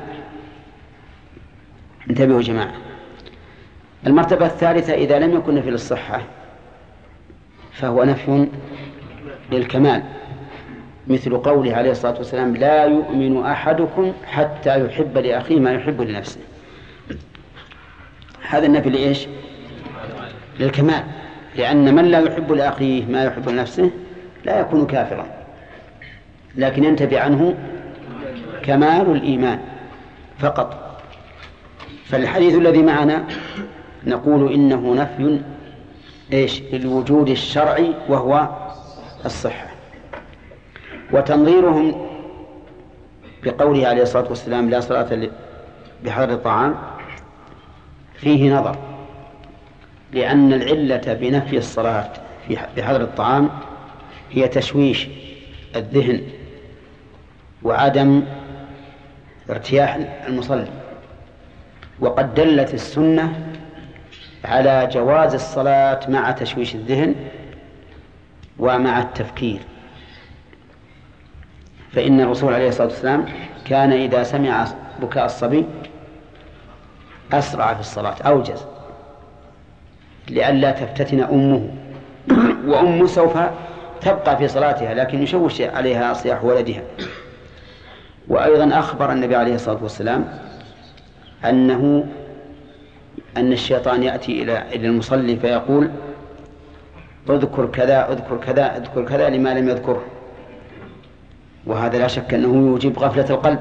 انتبهوا جماعة. المرتبة الثالثة إذا لم يكن نفي للصحة فهو نفي للكمال، مثل قوله عليه الصلاة والسلام لا يؤمن أحدكم حتى يحب لأخيه ما يحب لنفسه. هذا النفي لإيش؟ للكمال، لأن من لا يحب لأخيه ما يحب لنفسه لا يكون كافرا، لكن ينتبه عنه كمال الإيمان فقط. فالحديث الذي معنا نقول إنه نفي إيش؟ للوجود الشرعي وهو الصحة. وتنظيرهم بقوله عليه الصلاة والسلام لا صلاة بحضر الطعام فيه نظر، لأن العلة بنفي الصلاة بحضر الطعام هي تشويش الذهن وعدم ارتياح المصلي، وقد دلت السنة على جواز الصلاة مع تشويش الذهن ومع التفكير. فإن الرسول عليه الصلاة والسلام كان إذا سمع بكاء الصبي أسرع في الصلاة، أوجز لئلا تفتتن أمه، وأمه سوف تبقى في صلاتها لكن يشوش عليها صياح ولدها. وأيضا أخبر النبي عليه الصلاة والسلام أنه أن الشيطان يأتي إلى إلى المصلي فيقول اذكر كذا اذكر كذا اذكر كذا لما لم يذكره، وهذا لا شك أنه يوجب غفلة القلب.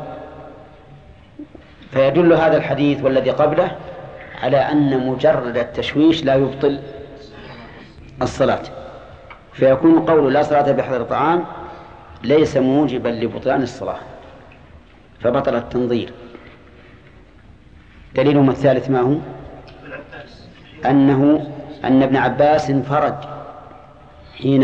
فيدل هذا الحديث والذي قبله على أن مجرد التشويش لا يبطل الصلاة، فيكون قول لا صلاة بحضر الطعام ليس موجبا لبطلان الصلاة، فبطل التنظير. دليلهم الثالث ما هو؟ أنه أن ابن عباس انفرج حين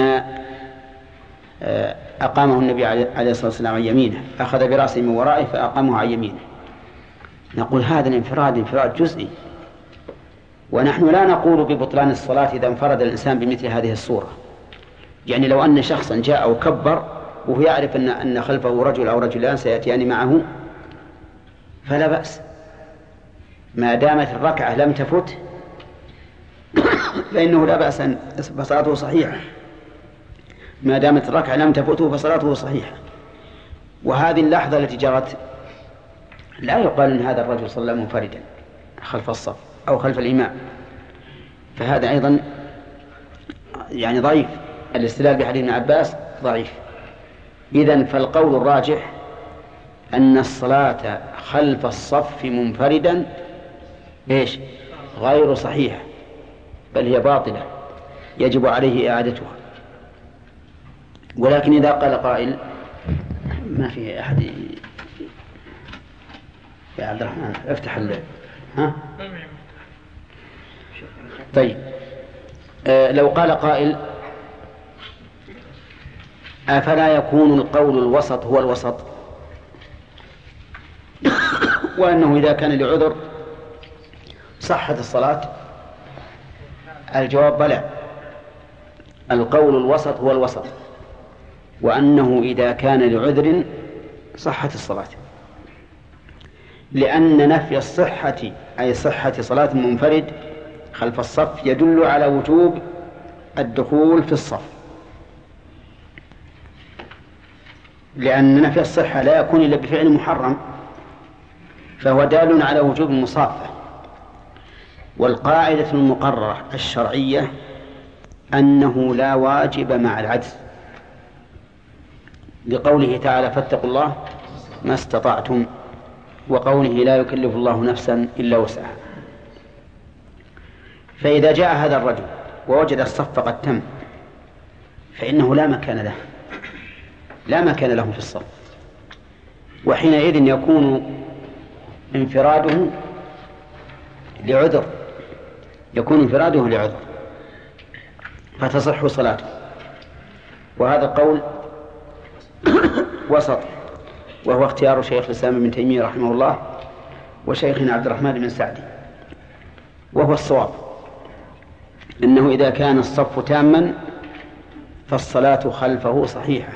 أقامه النبي عليه الصلاة والسلام عن يمينه، أخذ برأسه من ورائه فأقامه عن يمينه. نقول هذا الانفراد انفراد جزئي، ونحن لا نقول ببطلان الصلاة إذا انفرد الإنسان بمثل هذه الصورة. يعني لو أن شخصا جاء وكبر وهو يعرف أن أن خلفه رجل أو رجلان سيأتيان معه فلا بأس، ما دامت الركعة لم تفت فإنه لا بأس، فصلاته صحيحة. ما دامت الركعة لم تفته فصلاته صحيحة. وهذه اللحظة التي جرت لا يقال أن هذا الرجل صلى منفردا خلف الصف أو خلف الإمام، فهذا أيضا يعني ضعيف. الاستدلال بحديث ابن عباس ضعيف. إذن فالقول الراجح أن الصلاة خلف الصف منفردا إيش؟ غير صحيحة، بل هي باطلة يجب عليه إعادتها. ولكن إذا قال قائل ما في أحد يا عبد الرحمن افتح الليل ها؟ طيب آه لو قال قائل أفلا يكون القول الوسط هو الوسط، وأنه إذا كان لعذر صحت الصلاة؟ الجواب بلى، القول الوسط هو الوسط، وأنه إذا كان لعذر صحت الصلاة، لأن نفي الصحة أي صحة صلاة منفرد خلف الصف يدل على وجوب الدخول في الصف، لأن نفي الصحة لا يكون إلا بفعل محرم، فهو دال على وجوب المصافة. والقاعدة المقررة الشرعية أنه لا واجب مع العجز، لقوله تعالى فاتقوا الله ما استطعتم، وقوله لا يكلف الله نفسا إلا وسعها. فإذا جاء هذا الرجل ووجد الصف قد تم فإنه لا مكان له، لا مكان له في الصف، وحينئذ يكون انفراده لعذر، يكون انفراده لعذر فتصح صلاته. وهذا القول وسط، وهو اختيار شيخ الإسلام ابن تيمية رحمه الله وشيخنا عبد الرحمن بن سعدي، وهو الصواب إنه إذا كان الصف تاما فالصلاة خلفه صحيحة،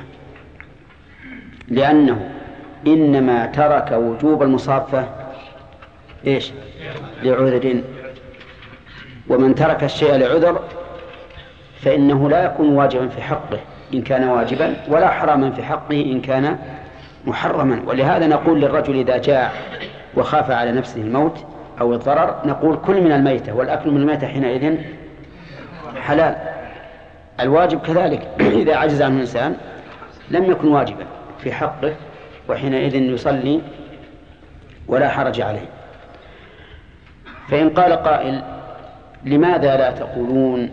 لأنه إنما ترك وجوب المصافة إيش؟ لعذر، ومن ترك الشيء لعذر فإنه لا يكون واجبا في حقه إن كان واجبا، ولا حراما في حقه إن كان محرما. ولهذا نقول للرجل إذا جاء وخاف على نفسه الموت أو الضرر نقول كل من الميتة، والأكل من الميتة حينئذ حلال. الواجب كذلك إذا عجز عنه الإنسان لم يكن واجبا في حقه، وحينئذ يصلي ولا حرج عليه. فإن قال قائل لماذا لا تقولون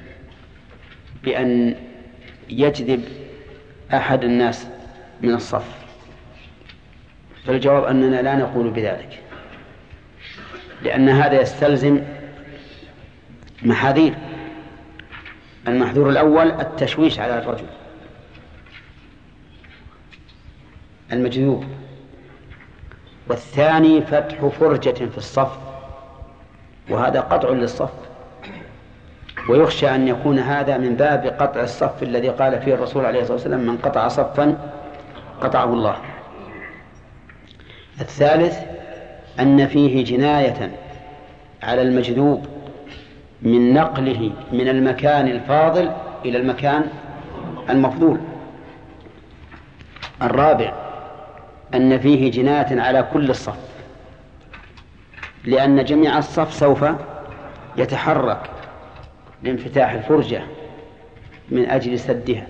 بأن يجذب أحد الناس من الصف؟ فالجواب أننا لا نقول بذلك، لأن هذا يستلزم محاذير. المحذور الأول التشويش على الرجل المجذوب، والثاني فتح فرجة في الصف، وهذا قطع للصف، ويخشى أن يكون هذا من باب قطع الصف الذي قال فيه الرسول عليه الصلاة والسلام: من قطع صفا قطعه الله. الثالث أن فيه جناية على المجذوب من نقله من المكان الفاضل إلى المكان المفضول. الرابع أن فيه جناية على كل الصف، لأن جميع الصف سوف يتحرك لانفتاح الفرجة من أجل سدها،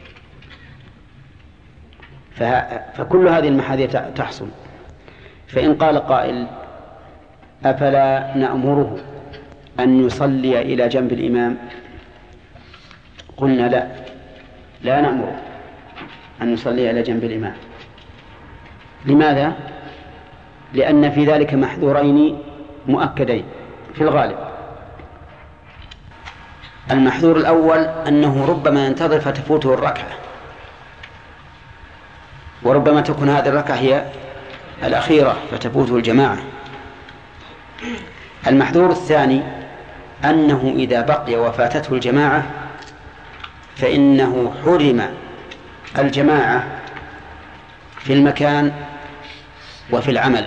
فكل هذه المحاذير تحصل. فإن قال قائل: أفلا نأمره أن يصلي إلى جنب الإمام؟ قلنا لا، لا نأمره أن يصلي إلى جنب الإمام. لماذا؟ لأن في ذلك محذورين مؤكدين في الغالب. المحذور الأول أنه ربما ينتظر فتفوته الركعة، وربما تكون هذه الركعة هي الأخيرة فتفوته الجماعة. المحذور الثاني أنه إذا بقي وفاتته الجماعة فإنه حرم الجماعة في المكان وفي العمل،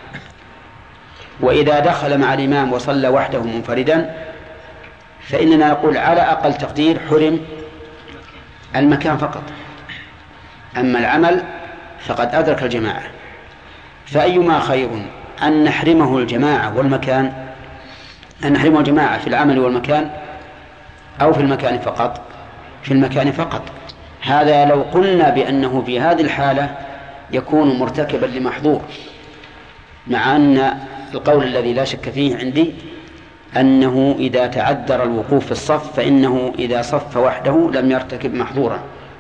وإذا دخل مع الإمام وصلى وحده منفردا فإننا نقول على أقل تقدير حرم المكان فقط، أما العمل فقد أدرك الجماعة. فأيما خير أن نحرمه الجماعة والمكان، أن نحرمه الجماعة في العمل والمكان، أو في المكان فقط؟ في المكان فقط. هذا لو قلنا بأنه في هذه الحالة يكون مرتكبا لمحظور، مع أن القول الذي لا شك فيه عندي أنه إذا تعذر الوقوف في الصف فإنه إذا صف وحده لم يرتكب محظورا.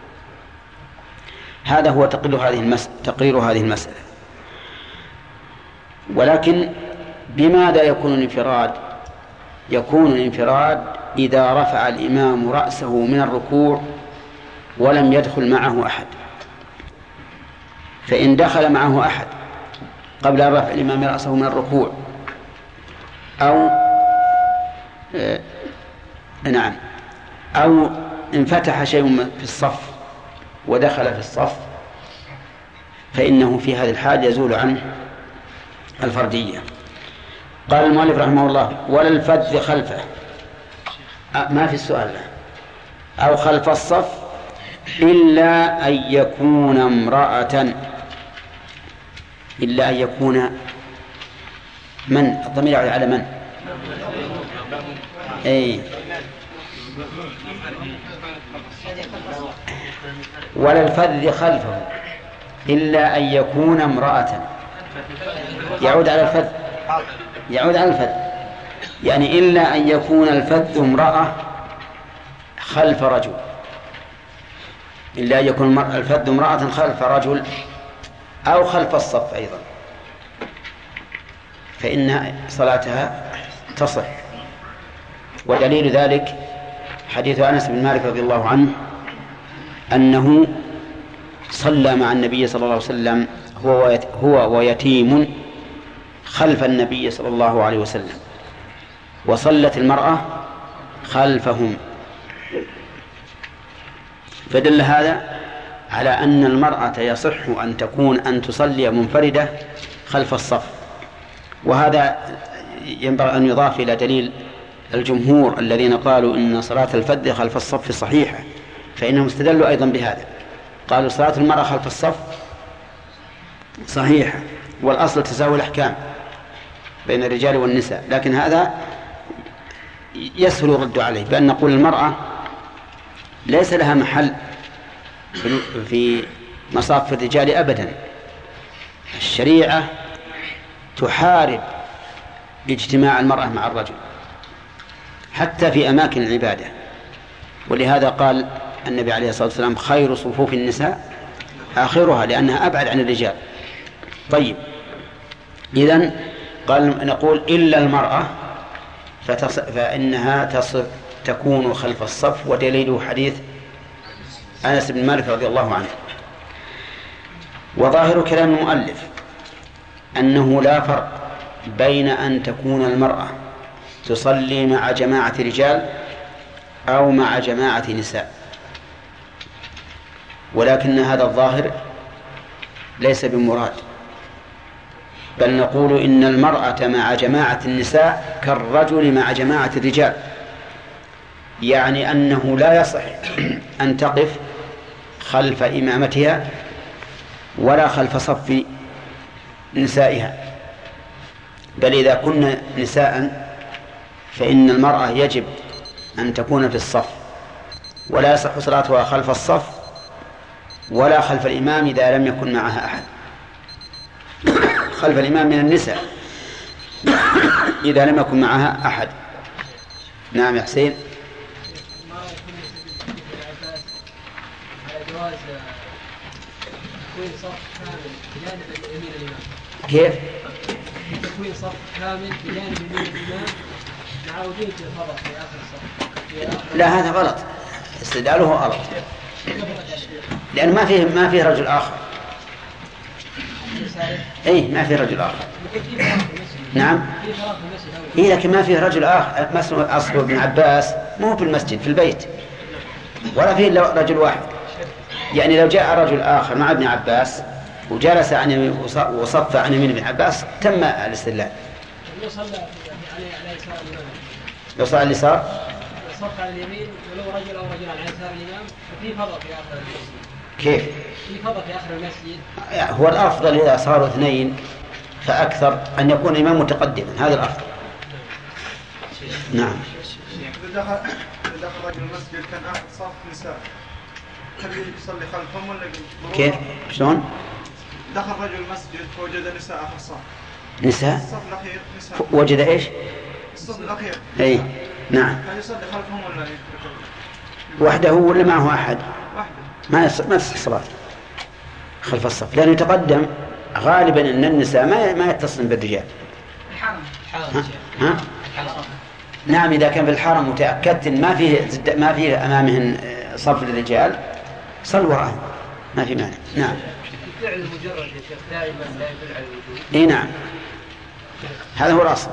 هذا هو تقرير هذه المسألة, تقرير هذه المسألة. ولكن بماذا يكون الانفراد؟ يكون الانفراد إذا رفع الإمام رأسه من الركوع ولم يدخل معه أحد. فإن دخل معه أحد قبل أن رفع الإمام رأسه من الركوع، أو آه نعم أو انفتح شيء في الصف ودخل في الصف، فإنه في هذه الحال يزول عنه الفردية. قال المؤلف رحمه الله: ولا الفذ خلفه، ما في السؤال له، أو خلف الصف إلا أن يكون امرأة، إلا أن يكون من؟ الضمير على من؟ أي ولا الفذ خلفه إلا أن يكون امرأة، يعود على الفذ، يعود على الفذ، يعني إلا أن يكون الفذ امرأة خلف رجل، إلا أن يكون الفذ امرأة خلف رجل أو خلف الصف أيضا، فإن صلاتها تصح. ودليل ذلك حديث أنس بن مالك رضي الله عنه أنه صلى مع النبي صلى الله عليه وسلم هو هو ويتيم خلف النبي صلى الله عليه وسلم، وصلت المرأة خلفهم، فدل هذا على أن المرأة يصح أن تكون أن تصلي منفردة خلف الصف. وهذا ينبغي أن يضاف إلى دليل الجمهور الذين قالوا إن صلاة الفذ خلف الصف صحيحة، فإنهم استدلوا أيضا بهذا، قالوا صلاة المرأة خلف الصف صحيحة، والأصل تساوي الأحكام بين الرجال والنساء. لكن هذا يسهل الرد عليه بأن نقول المرأة ليس لها محل في مصاف الرجال أبدا. الشريعة تحارب اجتماع المرأة مع الرجل حتى في أماكن العبادة، ولهذا قال النبي عليه الصلاة والسلام: خير صفوف النساء آخرها، لأنها أبعد عن الرجال. طيب، إذن قال نقول إلا المرأة فتص... فإنها تصف تكون خلف الصف، ودليله حديث أنس بن مالك رضي الله عنه. وظاهر كلام المؤلف أنه لا فرق بين أن تكون المرأة تصلي مع جماعة رجال أو مع جماعة نساء، ولكن هذا الظاهر ليس بمراد، بل نقول إن المرأة مع جماعة النساء كالرجل مع جماعة الرجال، يعني أنه لا يصح أن تقف خلف إمامتها ولا خلف صف نسائها، بل إذا كن نساء فإن المرأة يجب أن تكون في الصف، ولا يصح صلاتها خلف الصف ولا خلف الإمام إذا لم يكن معها أحد. خلف الإمام من النساء إذا لم يكن معها أحد. نعم يا حسين. كيف؟ تكوين صف كامل بجانب يمين الإمام مع وجود الفضل في آخر الصف. لا هذا غلط، استدلاله غلط، لأن ما فيه ما فيه رجل آخر. إيه ما فيه رجل آخر. نعم. إيه لكن ما فيه رجل آخر. مثلا أصل ابن عباس مو في المسجد في البيت، ولا فيه إلا رجل واحد. يعني لو جاء رجل آخر مع ابن عباس وجلس عن وصف عن يمين ابن عباس تم الاستدلال. لو صلى على يسار الإمام. لو صلى على اليسار. صف على اليمين ولو رجل أو رجل على يسار الإمام ففي فضل في آخر المسجد. كيف؟ في فضل في آخر المسجد. هو الأفضل إذا صاروا اثنين فأكثر أن يكون الإمام متقدما، هذا الأفضل. نعم. إذا دخل إذا دخل رجل المسجد كان آخر صف نساء، هل يصلي خلفهم ولا قبل؟ كيف؟ شلون؟ دخل رجل المسجد فوجد نساء آخر صف. نساء؟ الصف الأخير نساء. وجد إيش؟ الصف الأخير. أي نعم. هل يصلي خلفهم ولا وحده ولا معه أحد؟ وحده. ما يص... ما تصح الصلاة خلف الصف، لأنه يتقدم غالبا أن النساء ما ما يتصلن بالرجال. الحرم. ها؟ ها؟ نعم إذا كان في الحرم وتأكدت إن ما فيه ما فيه أمامهن صف للرجال صلوا وراءهم ما في مانع. نعم. الفعل المجرد يا شيخ دائما لا يدل على الوجوب. اي نعم هذا هو الأصل،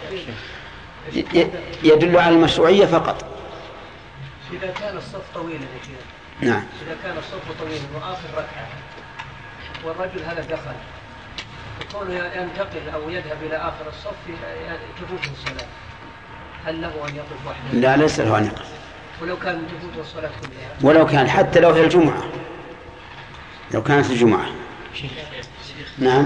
يدل على المشروعية فقط. إذا كان الصف طويلا يا شيخ. نعم. إذا كان الصف طويلا وآخر ركعة والرجل هذا دخل وكونه ينتقل أو يذهب إلى آخر الصف تفوته الصلاة، هل له أن يقف وحده؟ لا ليس له أن يقف. ولو كان تفوته الصلاة كلها؟ ولو كان حتى لو هي الجمعة، لو كانت الجمعة. نعم.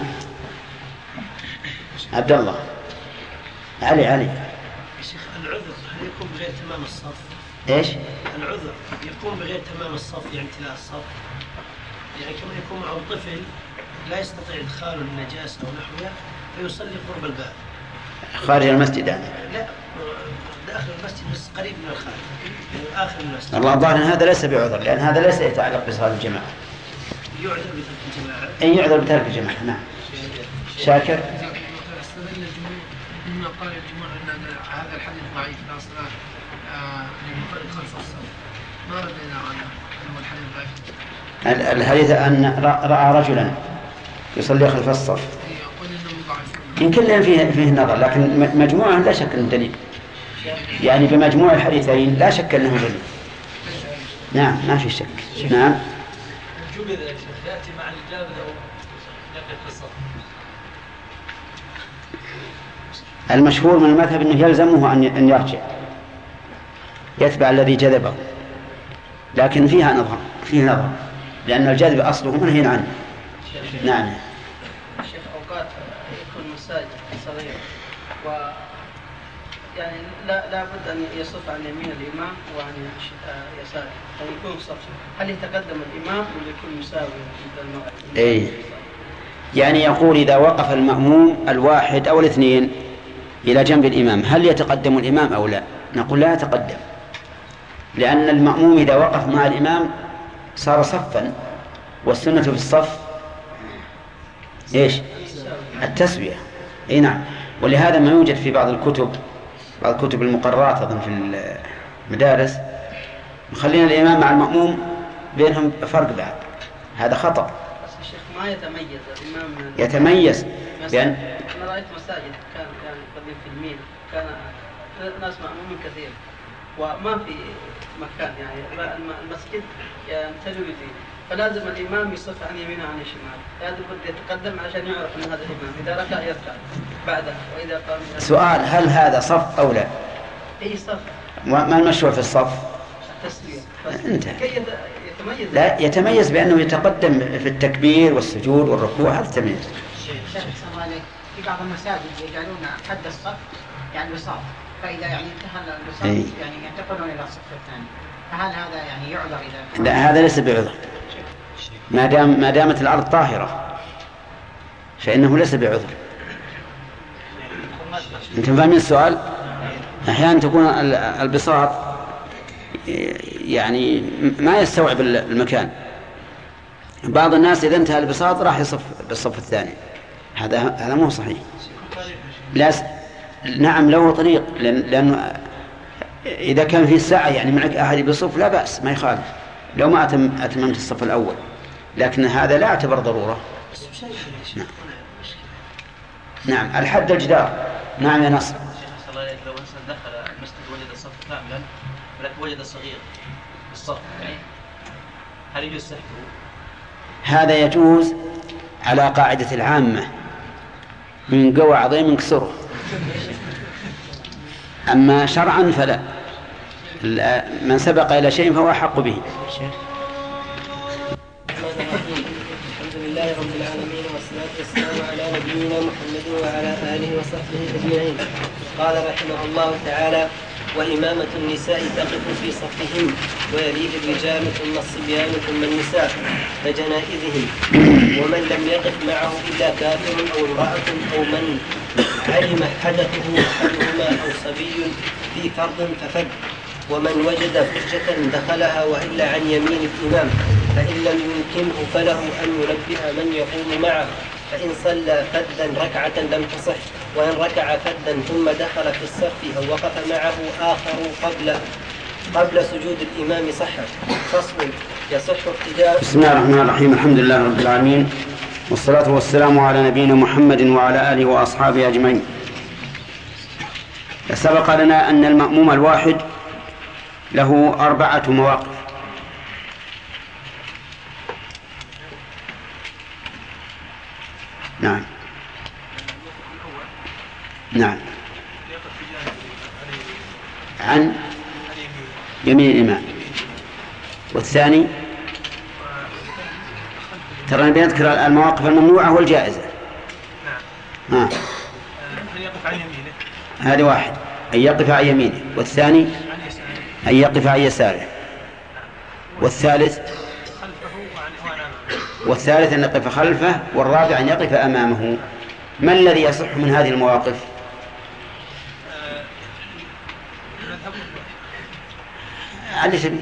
عبد الله. علي علي. شيخ العذر هل يكون بغير تمام الصف؟ ايش؟ العذر يكون بغير تمام الصف يعني امتلاء الصف، يعني كما يكون معه طفل لا يستطيع إدخاله للنجاسة أو نحوها فيصلي قرب الباب. خارج المسجد يعني؟ لا داخل المسجد بس قريب من الخارج من آخر المسجد. الله الظاهر أن هذا ليس بعذر، لأن هذا ليس يتعلق بصلاة الجماعة. يعذر بترك الجماعة. أي يعذر بترك الجماعة. نعم. شاكر. استدل الجمهور مما قال الجمهور أن هذا الحديث ضعيف لا صلاة للمنفرد خلف الصف، ما ردنا عنه أنه الحديث ضعيف. الحديث أن رأى رجلا يصلي خلف الصف يمكن لأن فيه فيه النظر، لكن مجموعة لا شك أنه دليل، يعني بمجموع الحديثين لا شك أنه دليل. نعم ما في شك. نعم. الجبذ يا شيخ يأتي مع الجابذ أو يقف في الصف؟ المشهور من المذهب أنه يلزمه أن يرجع يتبع الذي جذبه، لكن فيها نظر فيه نظر لأن الجذب أصله منهي عنه. نعم. شيخ أوقات يكون مساجد صغير و يعني لا لا بد أن يصف عن يمين الإمام وعن يساره أو يكون صف، هل يتقدم الإمام ولا يكون مساوي مثل المرأة؟ إيه يعني يقول إذا وقف المأموم الواحد أو الاثنين إلى جنب الإمام هل يتقدم الإمام أو لا؟ نقول لا يتقدم، لأن المأموم إذا وقف مع الإمام صار صفا، والسنة في الصف إيش؟ التسوية. إيه نعم. ولهذا ما يوجد في بعض الكتب بعض الكتب المقررات أظن في المدارس مخلين الإمام مع المأموم بينهم فرق بعد، هذا خطأ. بس الشيخ ما يتميز الإمام يتميز بأن أنا رأيت مساجد كان كان قبل في الميل كان ناس مأمومين كثير وما في مكان، يعني المسجد يمتلئ به، فلازم الإمام يصف عن يمينه عن الشمال، لازم يتقدم عشان يعرف أن هذا الإمام، إذا ركع يركع بعده، وإذا قام. سؤال: هل هذا صف أو لا؟ أي صف. ما المشروع في الصف؟ التسوية. انتهى. كي يتميز. لا، يتميز بأنه يتقدم في التكبير والسجود والركوع، هذا تمييز. شيخ الله عليك، في بعض المساجد يجعلون حد الصف يعني بساط، فإذا يعني انتهى البساط يعني ينتقلون إلى الصف الثاني، فهل هذا يعني يعذر إذا؟ لا، هذا ليس بعذر، ما دام ما دامت الأرض طاهرة فإنه ليس بعذر. أنتم فاهمين السؤال؟ أحيانا تكون البساط يعني ما يستوعب المكان، بعض الناس إذا انتهى البساط راح يصف بالصف الثاني، هذا هذا مو صحيح. لا س... نعم له طريق، لأن... لأنه إذا كان في ساعة يعني معك أحد بصف لا بأس، ما يخالف لو ما أتم... أتممت الصف الأول، لكن هذا لا يعتبر ضرورة. نعم. نعم. الحد الجدار. نعم يا نصر. الله عليك، لو إنسان دخل المسجد وجد الصف كاملا ولكن وجد صغير بالصف يعني هل يجوز سحبه؟ هذا يجوز على قاعدة العامة: من قوى عظيم كسره. أما شرعا فلا، من سبق إلى شيء فهو أحق به. الحمد لله رب العالمين، والصلاة والسلام على نبينا محمد وعلى آله وصحبه أجمعين. قال رحمه الله تعالى: وإمامة النساء تقف في صفهم، ويليه الرجال ثم الصبيان ثم النساء كجنائزهم، ومن لم يقف معه إلا كافر أو امرأة أو من علم حدثه أحدهما أو صبي في فرض ففد، ومن وجد فرجة دخلها وإلا عن يمين الإمام، فإن لم يمكنه فله أن ينبه من يقوم معه، فإن صلى فدا ركعة لم تصح، وإن ركع فدا ثم دخل في الصف أو وقف معه آخر قبل قبل سجود الإمام صحت. فصل: يصح ابتداء. بسم الله الرحمن الرحيم، الحمد لله رب العالمين، والصلاة والسلام على نبينا محمد وعلى آله وأصحابه أجمعين. سبق لنا أن المأموم الواحد له أربعة مواقف. نعم نعم عن يمين الإمام. والثاني ترى بنذكر المواقف الممنوعة والجائزة. نعم. أن يقف عن يمينه، هذا واحد، أن يقف عن يمينه. والثاني أن يقف عن يساره. والثالث والثالث أن يقف خلفه. والرابع أن يقف أمامه. ما الذي يصح من هذه المواقف؟ على سبيل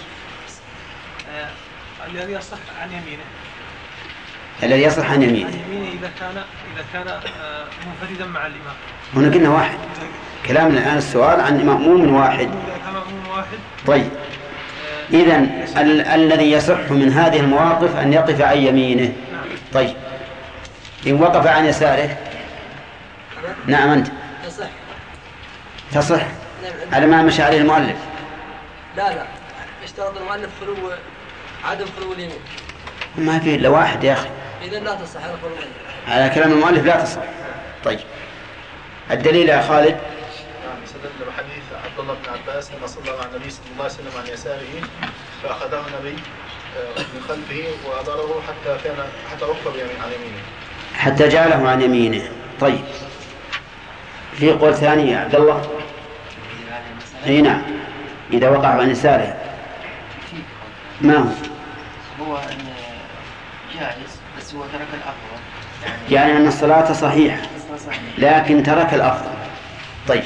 الذي يصح عن يمينه. الذي يصح عن يمينه إذا كان إذا كان منفردا مع الإمام. هنا قلنا واحد، كلامنا الآن السؤال عن مأموم واحد. طيب، إذن ال- الذي يصح من هذه المواقف أن يقف عن يمينه. طيب، إن وقف عن يساره. نعم أنت تصح تصح على ما مشى عليه المؤلف. لا لا اشترط المؤلف خلو عدم خلو اليمين. ما في إلا واحد يا أخي. إذن لا تصح على خلو اليمين. على كلام المؤلف لا تصح. طيب، الدليل يا خالد. استدل بحديث عبد الله بن عباس لما صلى مع النبي صلى الله عليه وسلم عن يساره فأخذه النبي من خلفه وأداره حتى كان حتى وقف عن يمينه، حتى جعله عن يمينه. طيب، في قول ثاني يا عبد الله. اي نعم، إذا وقع عن يساره. ما هو؟ هو جائز بس هو ترك الأفضل، يعني أن الصلاة صحيحة لكن ترك الأفضل. طيب،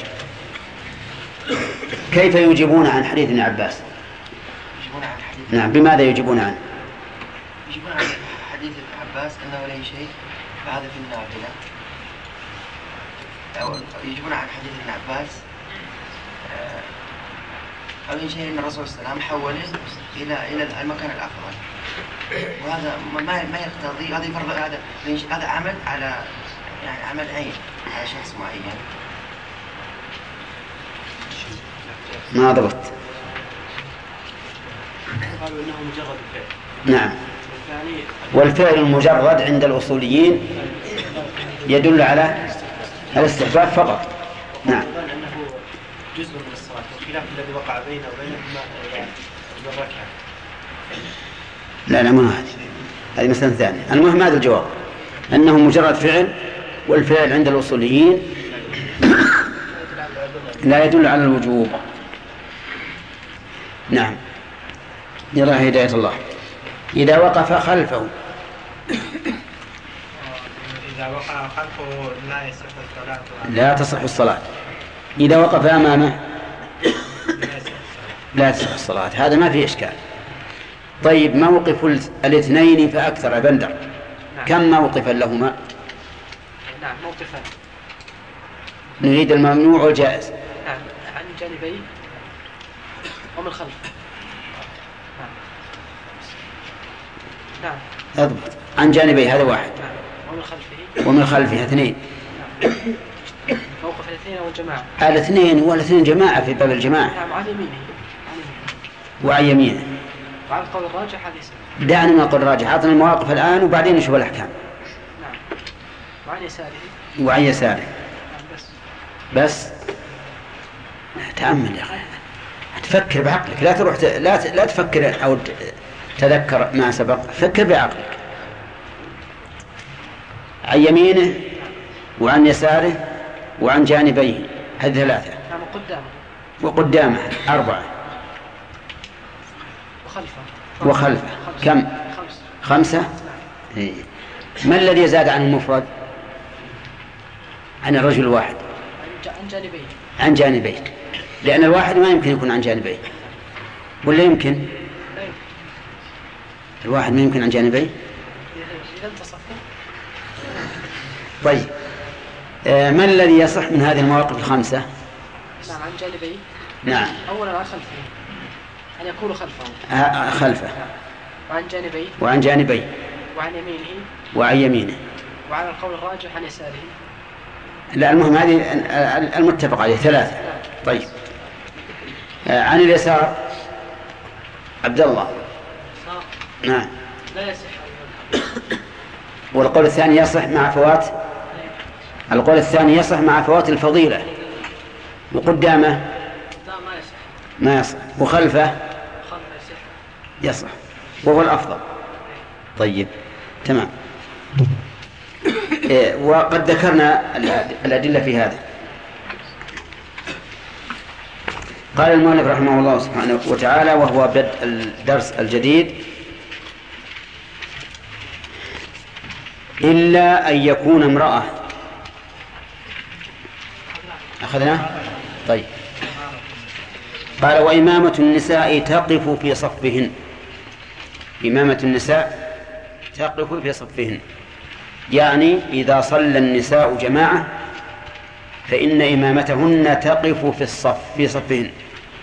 كيف يجيبون عن حديث ابن عباس؟ يجيبون عن حديث نعم، بماذا يجيبون عنه؟ يجيبون عن حديث ابن عباس أنه لا شيء فهذا في النافلة. يجيبون عن حديث ابن عباس أول شيء أن الرسول صلى الله عليه وسلم حوله إلى إلى المكان الأفضل، وهذا ما ما يقتضي هذا فرض هذا هذا عمل على يعني عمل عين على شخص معين. ما ضبط. قالوا إنه مجرد الفعل. نعم. والفعل المجرد عند الأصوليين يدل على الاستحباب فقط. نعم. أنه جزء من الصلاة، والخلاف الذي وقع بينه وبين الركعة. لا لا ما هذه هذه مسألة ثانية. المهم هذا الجواب أنه مجرد فعل، والفعل عند الأصوليين لا يدل على الوجوب. نعم. يرى هداية الله. إذا وقف خلفه إذا وقع خلفه لا يصح الصلاة. لا تصح الصلاة. إذا وقف أمامه لا تصح الصلاة. هذا ما فيه إشكال. طيب موقف الاثنين فأكثر بندر. نعم. كم موقفا لهما؟ نعم موقفان. نريد الممنوع والجائز. نعم عن جانبي ومن خلف. نعم. أضبط. عن جانبي هذا واحد. نعم. ومن خلفه. ومن خلفه اثنين. نعم. موقف الاثنين والجماعة. الاثنين والاثنين جماعة في باب الجماعة. نعم عن يمينه. وعن يمينه. وعن القول الراجح هذا يسمى. دعنا من القول الراجح. أعطنا المواقف الآن وبعدين نشوف الأحكام. نعم. وعن يساره. وعن يساره. نعم بس. بس. تأمل يا أخي. تفكر بعقلك. لا تروح ت... لا ت... لا تفكر أو تذكر ما سبق. فكر بعقلك. عن يمينه وعن يساره وعن جانبيه. هذه ثلاثة. نعم وقدامه. وقدامه أربعة. وخلفه. وخلفه كم؟ خمسة. خمسة. إيه. ما الذي زاد عن المفرد؟ عن الرجل الواحد. عن جانبيه. عن جانبيه. لأن الواحد ما يمكن يكون عن جانبيه. ولا يمكن؟ لا يمكن. الواحد ما يمكن عن جانبيه. إذا انتصف. طيب آه ما الذي يصح من هذه المواقف الخمسة؟ نعم عن جانبيه. نعم. أولا عن خلفه. أن يكون خلفه. آه خلفه. وعن جانبيه. وعن جانبيه. وعن يمينه. وعن يمينه. وعن القول الراجح عن يساره. لا المهم هذه المتفق عليه ثلاثة. طيب آه عن اليسار عبد الله. نعم. لا يصح. والقول الثاني يصح مع فوات القول الثاني يصح مع فوات الفضيلة. وقدامه لا ما يصح. ما يصح. وخلفه خلفه يصح. يصح وهو الأفضل. طيب تمام. إيه وقد ذكرنا الأدلة في هذا. قال المؤلف رحمه الله سبحانه وتعالى وهو بدء الدرس الجديد: إلا أن يكون امرأة. أخذنا؟ طيب. قال وإمامة النساء تقف في صفهن. إمامة النساء تقف في صفهن، يعني إذا صلى النساء جماعة فإن إمامتهن تقف في الصف في صفهن،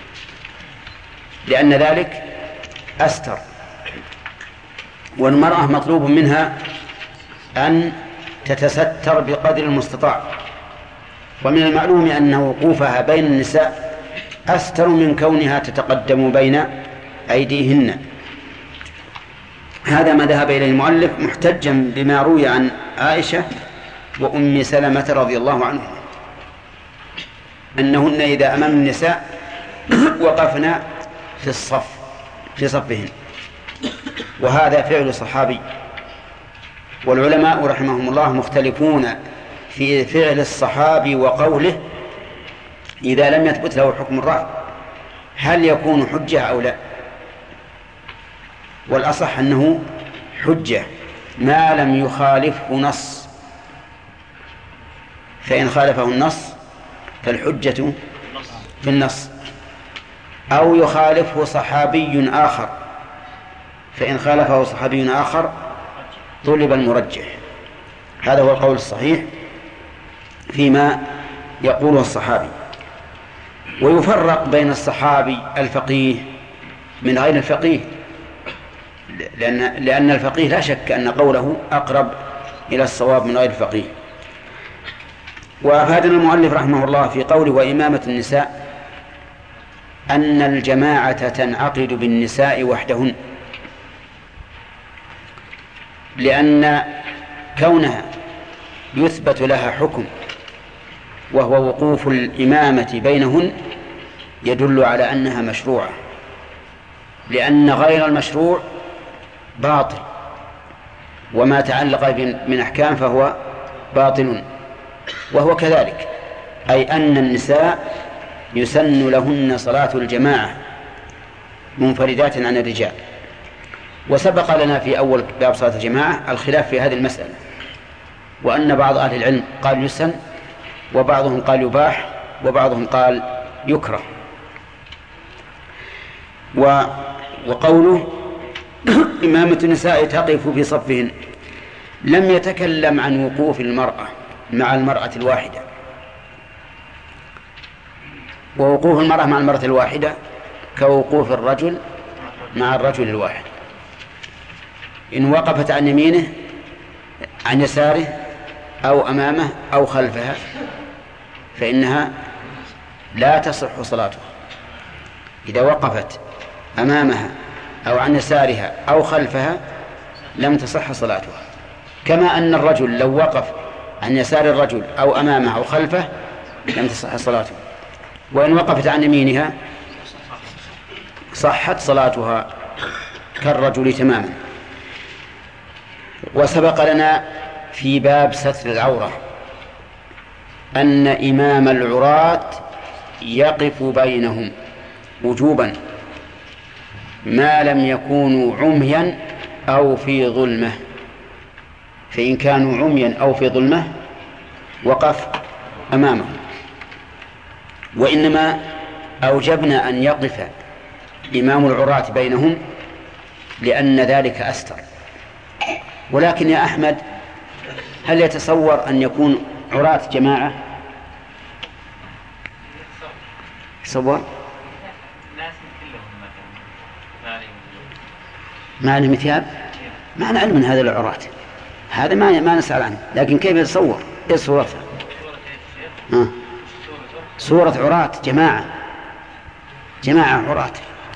لأن ذلك أستر. والمرأة مطلوب منها أن تتستر بقدر المستطاع، ومن المعلوم أن وقوفها بين النساء أستر من كونها تتقدم بين أيديهن. هذا ما ذهب إليه المؤلف محتجا بما روي عن عائشة وأم سلمة رضي الله عنهما أنهن إذا أمام النساء وقفنا في الصف في صفهن، وهذا فعل صحابي. والعلماء رحمهم الله مختلفون في فعل الصحابي وقوله إذا لم يثبت له حكم الرفع هل يكون حجة أو لا. والأصح أنه حجة ما لم يخالفه نص، فإن خالفه النص فالحجة في النص، أو يخالفه صحابي آخر، فإن خالفه صحابي آخر طلب المرجح. هذا هو القول الصحيح فيما يقوله الصحابي. ويفرق بين الصحابي الفقيه من غير الفقيه، لأن, لأن الفقيه لا شك أن قوله أقرب إلى الصواب من غير الفقيه. وأفادنا المؤلف رحمه الله في قوله وإمامة النساء أن الجماعة تنعقد بالنساء وحدهن، لأن كونها يثبت لها حكم وهو وقوف الإمامة بينهن يدل على أنها مشروعة، لأن غير المشروع باطل، وما تعلق من أحكام فهو باطل. وهو كذلك، أي أن النساء يسن لهن صلاة الجماعة منفردات عن الرجال. وسبق لنا في أول باب صلاة الجماعة الخلاف في هذه المسألة، وأن بعض أهل العلم قال يسن، وبعضهم قال يباح، وبعضهم قال يكره. و... وقوله إمامة النساء تقف في صفهن لم يتكلم عن وقوف المرأة مع المرأة الواحدة، ووقوف المرأة مع المرأة الواحدة كوقوف الرجل مع الرجل الواحد. إن وقفت عن يمينه عن يساره أو أمامه أو خلفها فإنها لا تصح صلاتها. إذا وقفت أمامها أو عن يسارها أو خلفها لم تصح صلاتها، كما أن الرجل لو وقف عن يسار الرجل أو أمامه أو خلفه لم تصح صلاته. وإن وقفت عن يمينها صحت صلاتها كالرجل تماما. وسبق لنا في باب ستر العورة أن إمام العراة يقف بينهم وجوبا ما لم يكونوا عميا أو في ظلمة، فإن كانوا عميا أو في ظلمة وقف أمامهم. وإنما أوجبنا أن يقف إمام العراة بينهم لأن ذلك أستر. ولكن يا أحمد، هل يتصور أن يكون عراة جماعة؟ تصور ما لهم ثياب، ما نعلم من هذا العراة، هذا ما ما نسأل عنه، لكن كيف يتصور؟ إيه صورتها؟ آه. صورة عراة جماعة جماعة عراة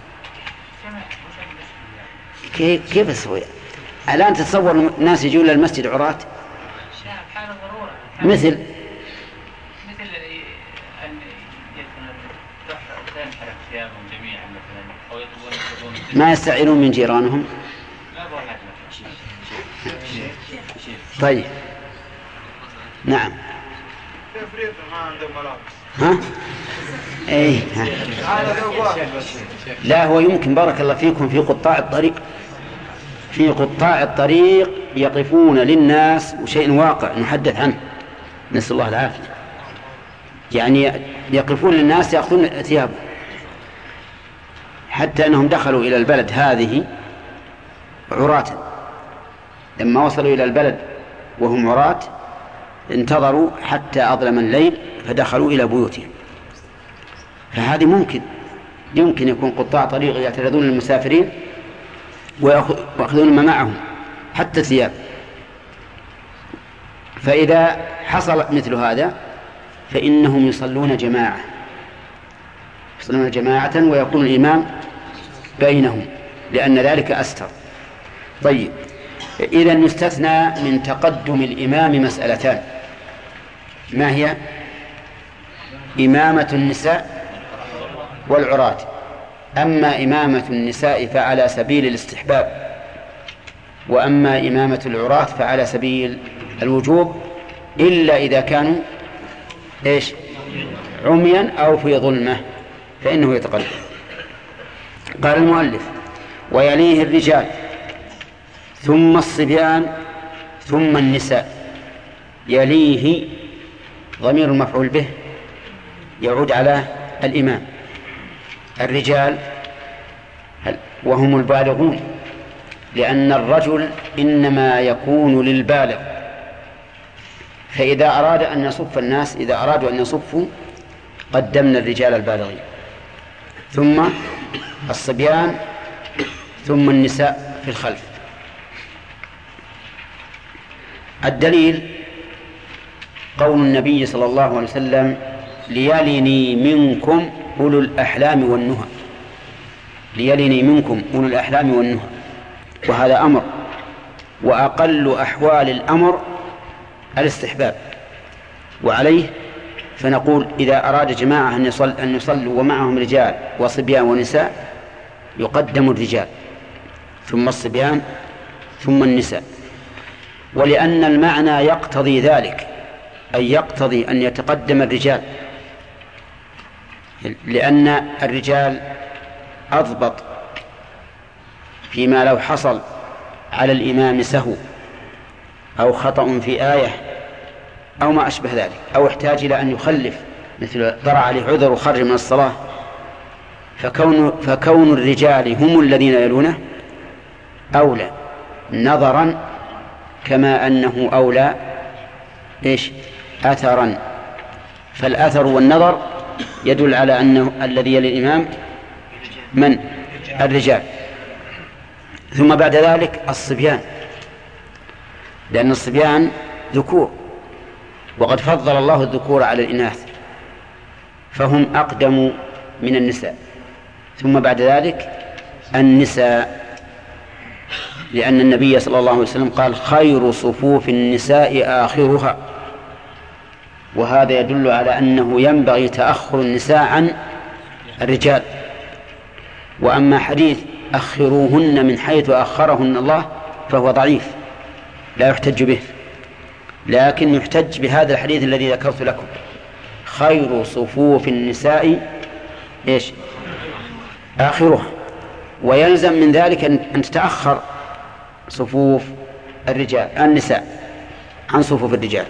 كيف كيف تسوي؟ الآن تتصور الناس يجون للمسجد عراة مثل مثل أن تنحرق ثيابهم جميعا مثلا، أو يطلبون ما يستعيرون من جيرانهم. طيب نعم. ها؟ ايه ها. لا هو يمكن بارك الله فيكم في قطاع الطريق في قطاع الطريق يقفون للناس، وشيء واقع نحدث عنه نسأل الله العافية، يعني يقفون للناس يأخذون ثيابه، حتى أنهم دخلوا إلى البلد هذه عراة. لما وصلوا إلى البلد وهم عراة انتظروا حتى أظلم الليل فدخلوا إلى بيوتهم. فهذه ممكن يمكن يكون قطاع طريق يعترضون للمسافرين ويأخذون ما معهم حتى الثياب. فإذا حصل مثل هذا فإنهم يصلون جماعة يصلون جماعة ويكون الإمام بينهم لأن ذلك أستر. طيب، إذا يستثنى من تقدم الإمام مسألتان، ما هي؟ إمامة النساء والعراة. أما إمامة النساء فعلى سبيل الاستحباب، وأما إمامة العراة فعلى سبيل الوجوب، إلا إذا كانوا إيش؟ عميا أو في ظلمة فإنه يتقدم. قال المؤلف: ويليه الرجال ثم الصبيان ثم النساء. يليه ضمير المفعول به يعود على الإمام. الرجال وهم البالغون، لأن الرجل إنما يكون للبالغ، فإذا أراد أن يصف الناس إذا أرادوا أن يصفوا قدمنا الرجال البالغين ثم الصبيان ثم النساء في الخلف. الدليل قول النبي صلى الله عليه وسلم ليلني منكم أولو الأحلام والنهى ليلني منكم أولو الأحلام والنهى، وهذا أمر، وأقل أحوال الأمر الاستحباب، وعليه فنقول إذا أراد جماعة أن يصل أن يصلوا ومعهم رجال وصبيان ونساء يقدم الرجال ثم الصبيان ثم النساء، ولأن المعنى يقتضي ذلك، أي يقتضي أن يتقدم الرجال، لأن الرجال أضبط فيما لو حصل على الإمام سهو أو خطأ في آية أو ما أشبه ذلك، أو احتاج إلى أن يخلف مثل ضرع عليه عذر وخرج من الصلاة، فكون, فكون الرجال هم الذين يلونه أولى نظرا كما أنه أولى إيش أثرا، فالأثر والنظر يدل على أنه الذي يلي الإمام من الرجال، ثم بعد ذلك الصبيان، لأن الصبيان ذكور وقد فضل الله الذكور على الإناث فهم أقدم من النساء، ثم بعد ذلك النساء، لأن النبي صلى الله عليه وسلم قال خير صفوف النساء آخرها، وهذا يدل على أنه ينبغي تأخر النساء عن الرجال. وأما حديث أخروهن من حيث أخرهن الله فهو ضعيف لا يحتج به، لكن يحتج بهذا الحديث الذي ذكرت لكم خير صفوف النساء إيش آخرها، ويلزم من ذلك أن تتأخر صفوف الرجال النساء عن صفوف الرجال.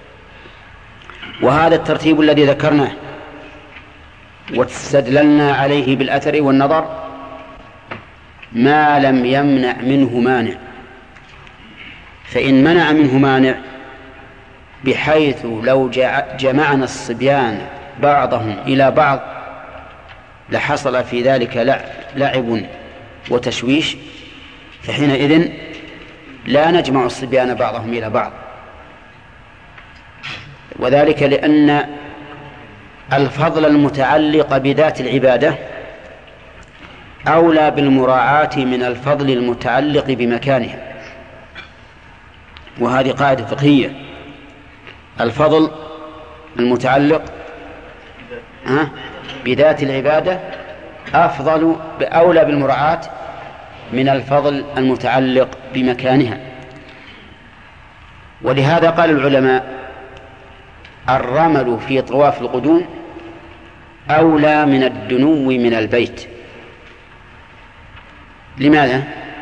وهذا الترتيب الذي ذكرناه واستدللنا عليه بالأثر والنظر ما لم يمنع منه مانع، فإن منع منه مانع بحيث لو جمعنا الصبيان بعضهم إلى بعض لحصل في ذلك لعب وتشويش، فحينئذ لا نجمع الصبيان بعضهم إلى بعض، وذلك لأن الفضل المتعلق بذات العبادة أولى بالمراعاة من الفضل المتعلق بمكانها، وهذه قاعدة فقهية، الفضل المتعلق بذات العبادة أفضل أولى بالمراعاة من الفضل المتعلق بمكانها. ولهذا قال العلماء الرمل في طواف القدوم أولى من الدنو من البيت. لماذا؟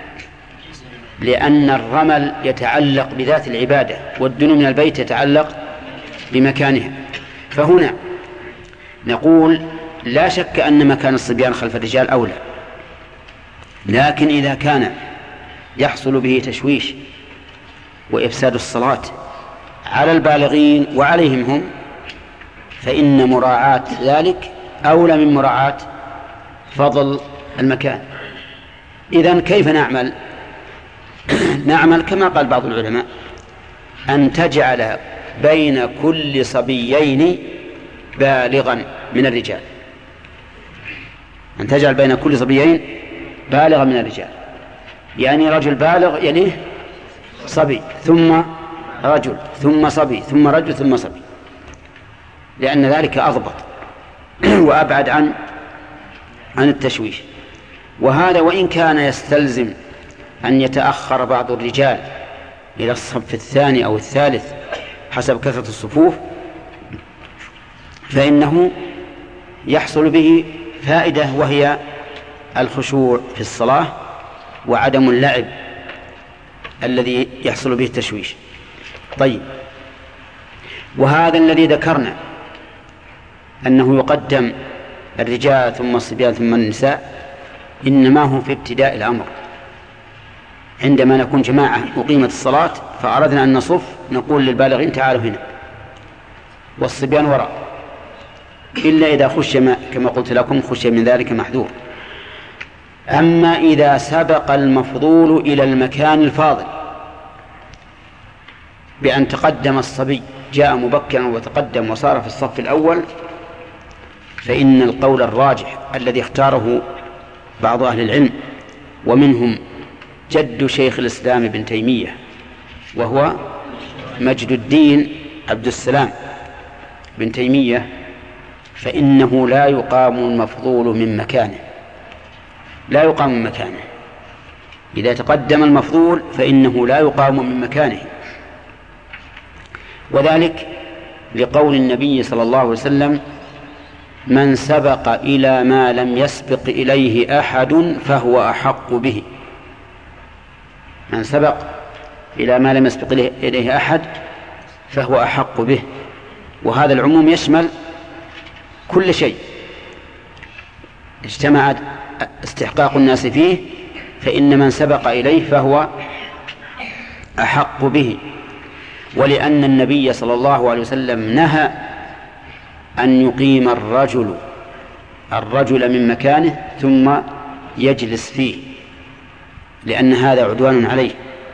لأن الرمل يتعلق بذات العبادة والدنو من البيت يتعلق بمكانها. فهنا نقول لا شك أن مكان الصبيان خلف الرجال أولى، لكن إذا كان يحصل به تشويش وإفساد الصلاة على البالغين وعليهم هم فإن مراعاة ذلك أولى من مراعاة فضل المكان. إذن كيف نعمل؟ نعمل كما قال بعض العلماء أن تجعل بين كل صبيين بالغا من الرجال، أن تجعل بين كل صبيين بالغا من الرجال، يعني رجل بالغ يليه صبي ثم رجل ثم صبي ثم رجل ثم صبي، لأن ذلك أضبط وأبعد عن عن التشويش. وهذا وإن كان يستلزم أن يتأخر بعض الرجال إلى الصف الثاني أو الثالث حسب كثرة الصفوف، فإنه يحصل به فائدة وهي الخشوع في الصلاة وعدم اللعب الذي يحصل به التشويش. طيب، وهذا الذي ذكرنا أنه يقدم الرجال ثم الصبيان ثم النساء إنما هو في ابتداء الأمر، عندما نكون جماعة أقيمت الصلاة فأردنا أن نصف نقول للبالغين تعالوا هنا والصبيان وراء، إلا إذا خشي ما كما قلت لكم خشي من ذلك محذور. أما إذا سبق المفضول إلى المكان الفاضل بأن تقدم الصبي، جاء مبكرا وتقدم وصار في الصف الأول، فإن القول الراجح الذي اختاره بعض أهل العلم ومنهم جد شيخ الإسلام ابن تيمية وهو مجد الدين عبد السلام بن تيمية، فإنه لا يقام المفضول من مكانه، لا يقام من مكانه. إذا تقدم المفضول فإنه لا يقام من مكانه، وذلك لقول النبي صلى الله عليه وسلم: من سبق إلى ما لم يسبق إليه أحد فهو أحق به. من سبق إلى ما لم يسبق إليه أحد فهو أحق به، وهذا العموم يشمل كل شيء اجتمع استحقاق الناس فيه، فإن من سبق إليه فهو أحق به. ولأن النبي صلى الله عليه وسلم نهى أن يقيم الرجل الرجل من مكانه ثم يجلس فيه، لأن هذا عدوان عليه.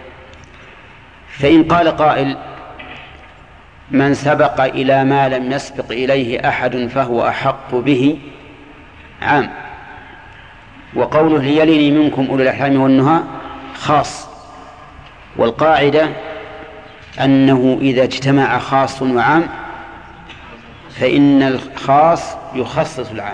فإن قال قائل: من سبق إلى ما لم يسبق إليه أحد فهو أحق به، عام، وقوله ليلني منكم أولو الأحلام والنهى خاص. والقاعدة أنه إذا اجتمع خاص وعام فإن الخاص يخصص العام،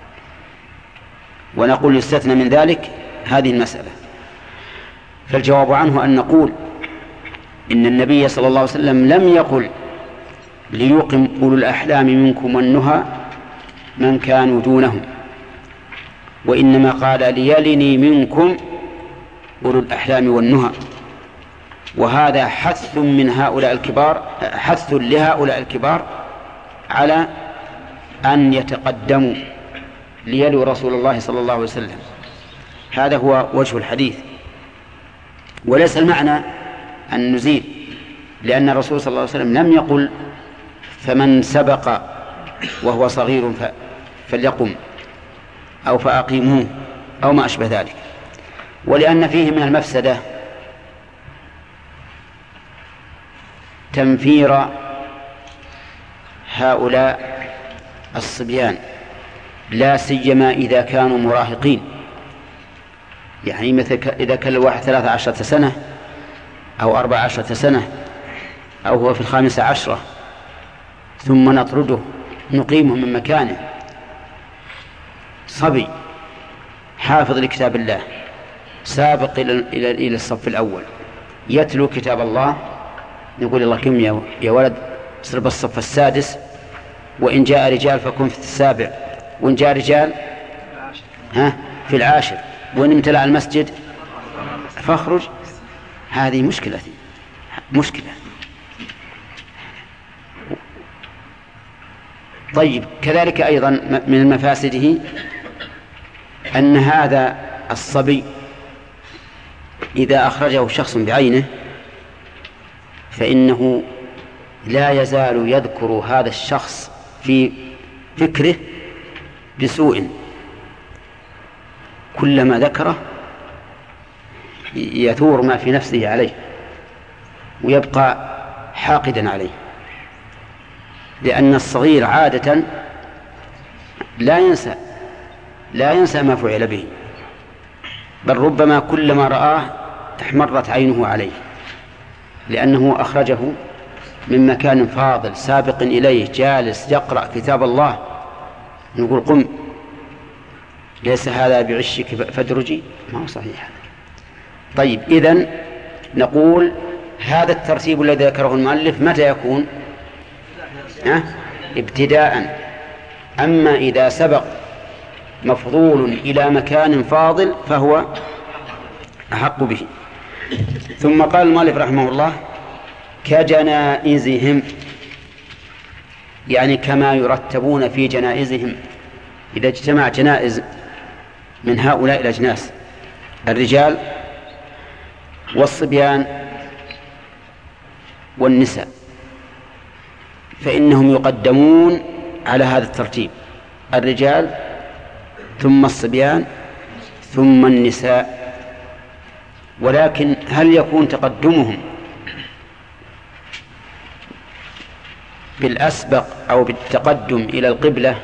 ونقول يستثنى من ذلك هذه المسألة. فالجواب عنه أن نقول إن النبي صلى الله عليه وسلم لم يقل ليقم أولو الأحلام منكم والنهى من كانوا دونهم، وإنما قال ليلني منكم أولو الأحلام والنهى، وهذا حث من هؤلاء الكبار، حث لهؤلاء الكبار على أن يتقدموا ليلوا رسول الله صلى الله عليه وسلم. هذا هو وجه الحديث، وليس المعنى أن نزيل، لأن الرسول صلى الله عليه وسلم لم يقل فمن سبق وهو صغير فليقم أو فأقيموه أو ما أشبه ذلك. ولأن فيه من المفسدة تنفير هؤلاء الصبيان، لا سيما إذا كانوا مراهقين، يعني مثل إذا كان الواحد ثلاثة عشرة سنة أو أربع عشرة سنة أو هو في الخامسة عشرة ثم نطرده نقيمه من مكانه، صبي حافظ لكتاب الله سابق إلى إلى الصف الأول يتلو كتاب الله، نقول الله كم يا ولد صر بالصف السادس، وإن جاء رجال فكن في السابع، وإن جاء رجال ها في العاشر، وإن امتلأ المسجد فاخرج. هذه مشكلة مشكلة. طيب، كذلك أيضا من مفاسده أن هذا الصبي إذا أخرجه شخص بعينه فإنه لا يزال يذكر هذا الشخص في فكره بسوء، كلما ذكره يثور ما في نفسه عليه ويبقى حاقدا عليه، لأن الصغير عادة لا ينسى لا ينسى ما فعل به، بل ربما كلما رآه تحمرت عينه عليه، لأنه أخرجه من مكان فاضل سابق إليه جالس يقرأ كتاب الله، نقول قم، ليس هذا بعشك فادرجي، ما هو صحيح. طيب، إذن نقول هذا الترتيب الذي ذكره المؤلف متى يكون؟ أه؟ ابتداء. أما إذا سبق مفضول إلى مكان فاضل فهو أحق به. ثم قال المؤلف رحمه الله: كجنائزهم، يعني كما يرتبون في جنائزهم. إذا اجتمع جنائز من هؤلاء الأجناس الرجال والصبيان والنساء فإنهم يقدمون على هذا الترتيب: الرجال ثم الصبيان ثم النساء. ولكن هل يكون تقدمهم بالأسبق أو بالتقدم إلى القبلة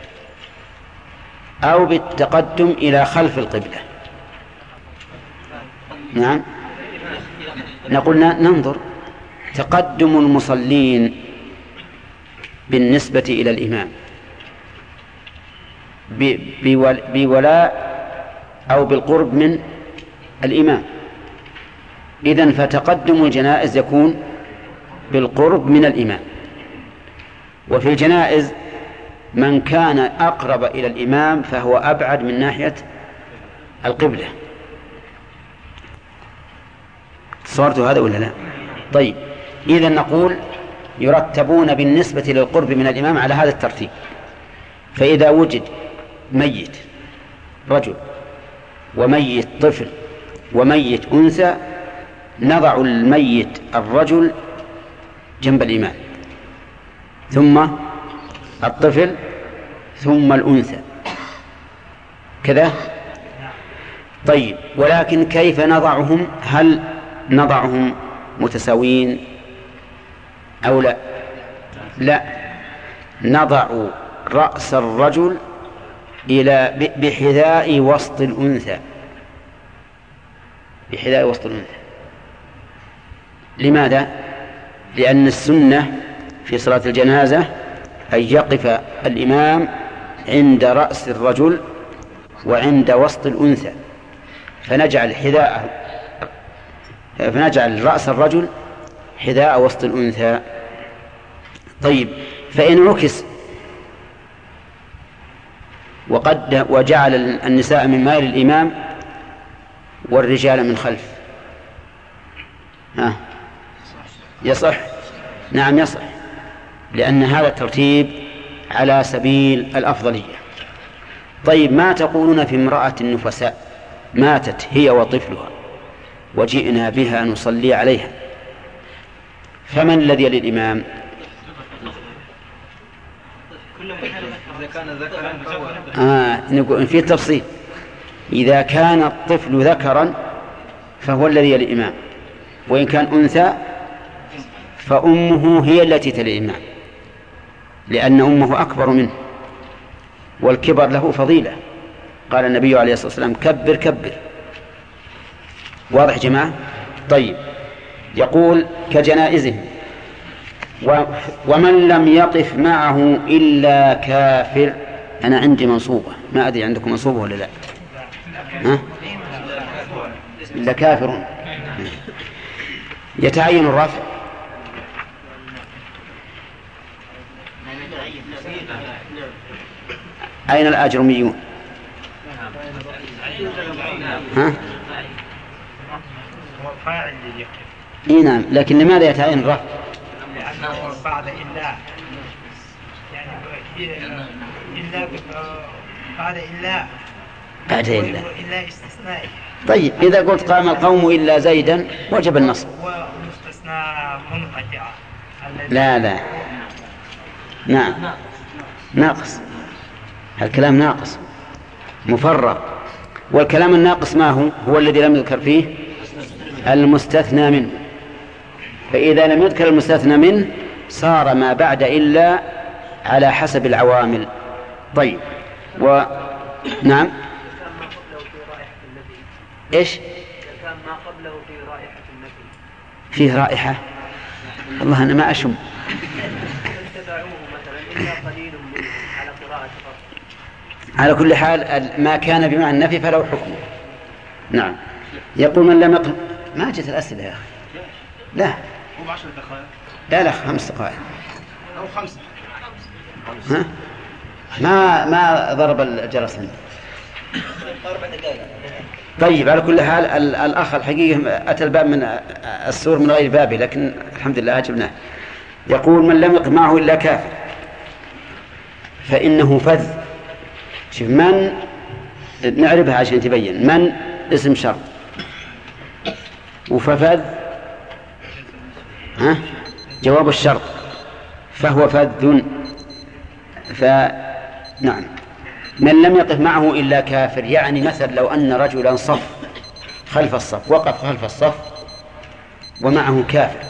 أو بالتقدم إلى خلف القبلة؟ نعم، نقول ننظر. تقدم المصلين بالنسبة إلى الإمام بولاء أو بالقرب من الإمام، إذن فتقدم الجنائز يكون بالقرب من الإمام. وفي الجنائز من كان أقرب إلى الإمام فهو أبعد من ناحية القبلة. صورت هذا ولا لا؟ طيب، إذن نقول يرتبون بالنسبة للقرب من الإمام على هذا الترتيب. فإذا وجد ميت رجل وميت طفل وميت أنثى نضع الميت الرجل جنب الإمام، ثم الطفل، ثم الأنثى، كذا. طيب، ولكن كيف نضعهم؟ هل نضعهم متساويين أو لا؟ لا، نضع رأس الرجل إلى بحذاء وسط الأنثى، بحذاء وسط الأنثى. لماذا؟ لأن السنة في صلاة الجنازة أن يقف الإمام عند رأس الرجل وعند وسط الأنثى، فنجعل حذاءه فنجعل رأس الرجل حذاء وسط الأنثى. طيب، فإن عكس وقد وجعل النساء من مال الإمام والرجال من خلف، ها يصح؟ نعم يصح، لأن هذا الترتيب على سبيل الأفضلية. طيب، ما تقولون في امرأة نفساء ماتت هي وطفلها وجئنا بها نصلي عليها، فمن الذي للإمام؟ آه نقول في تفصيل. إذا كان الطفل ذكرا فهو الذي للإمام، وإن كان أنثى فأمه هي التي تلي الإمام، لأن أمه أكبر منه، والكبر له فضيلة. قال النبي عليه الصلاة والسلام: كبر كبر. واضح جماعة؟ طيب، يقول كجنائزهم: ومن لم يقف معه إلا كافر. أنا عندي منصوبة، ما أدري عندكم منصوبة ولا لا؟ ها؟ إلا كافر. يتعين الرفع. أين الآجرميون؟ ها؟ إيه نعم، لكن لماذا يتعين الرفع؟ لأنه بعد إلا، يعني إلا بعد إلا بعد إلا إلا استثنائي. طيب، إذا قلت قام القوم إلا زيدا وجب النصب. ومستثنى منقطع. لا لا، نعم ناقص، الكلام ناقص مفرغ. والكلام الناقص ما هو؟ هو الذي لم يذكر فيه المستثنى منه. فإذا لم يذكر المستثنى منه صار ما بعد إلا على حسب العوامل. طيب، و نعم إيش؟ كان ما قبله في رائحة النبي. فيه رائحة؟ الله أنا ما أشم. اتبعوه مثلا إلا قليل منه على قراءة فقط. على كل حال ما كان بمعنى النفي فله حكم. نعم. يقول من لم يقل. ما جت الأسئلة يا أخي. لا هو بعشر دقائق. لا لا خمس دقائق أو خمسة. ها؟ ما ما ضرب الجرس هنا. أربع دقائق. طيب، على كل حال الأخ الحقيقة أتى الباب من السور من غير بابه، لكن الحمد لله أجبناه. يقول من لم يقف معه إلا كافر فإنه فذ. شوف، من نعرفها عشان تبين. من اسم شرط، وففذ ها جواب الشرط. فهو فذ. فنعم، من لم يقف معه إلا كافر، يعني مثل لو أن رجلا صف خلف الصف، وقف خلف الصف ومعه كافر،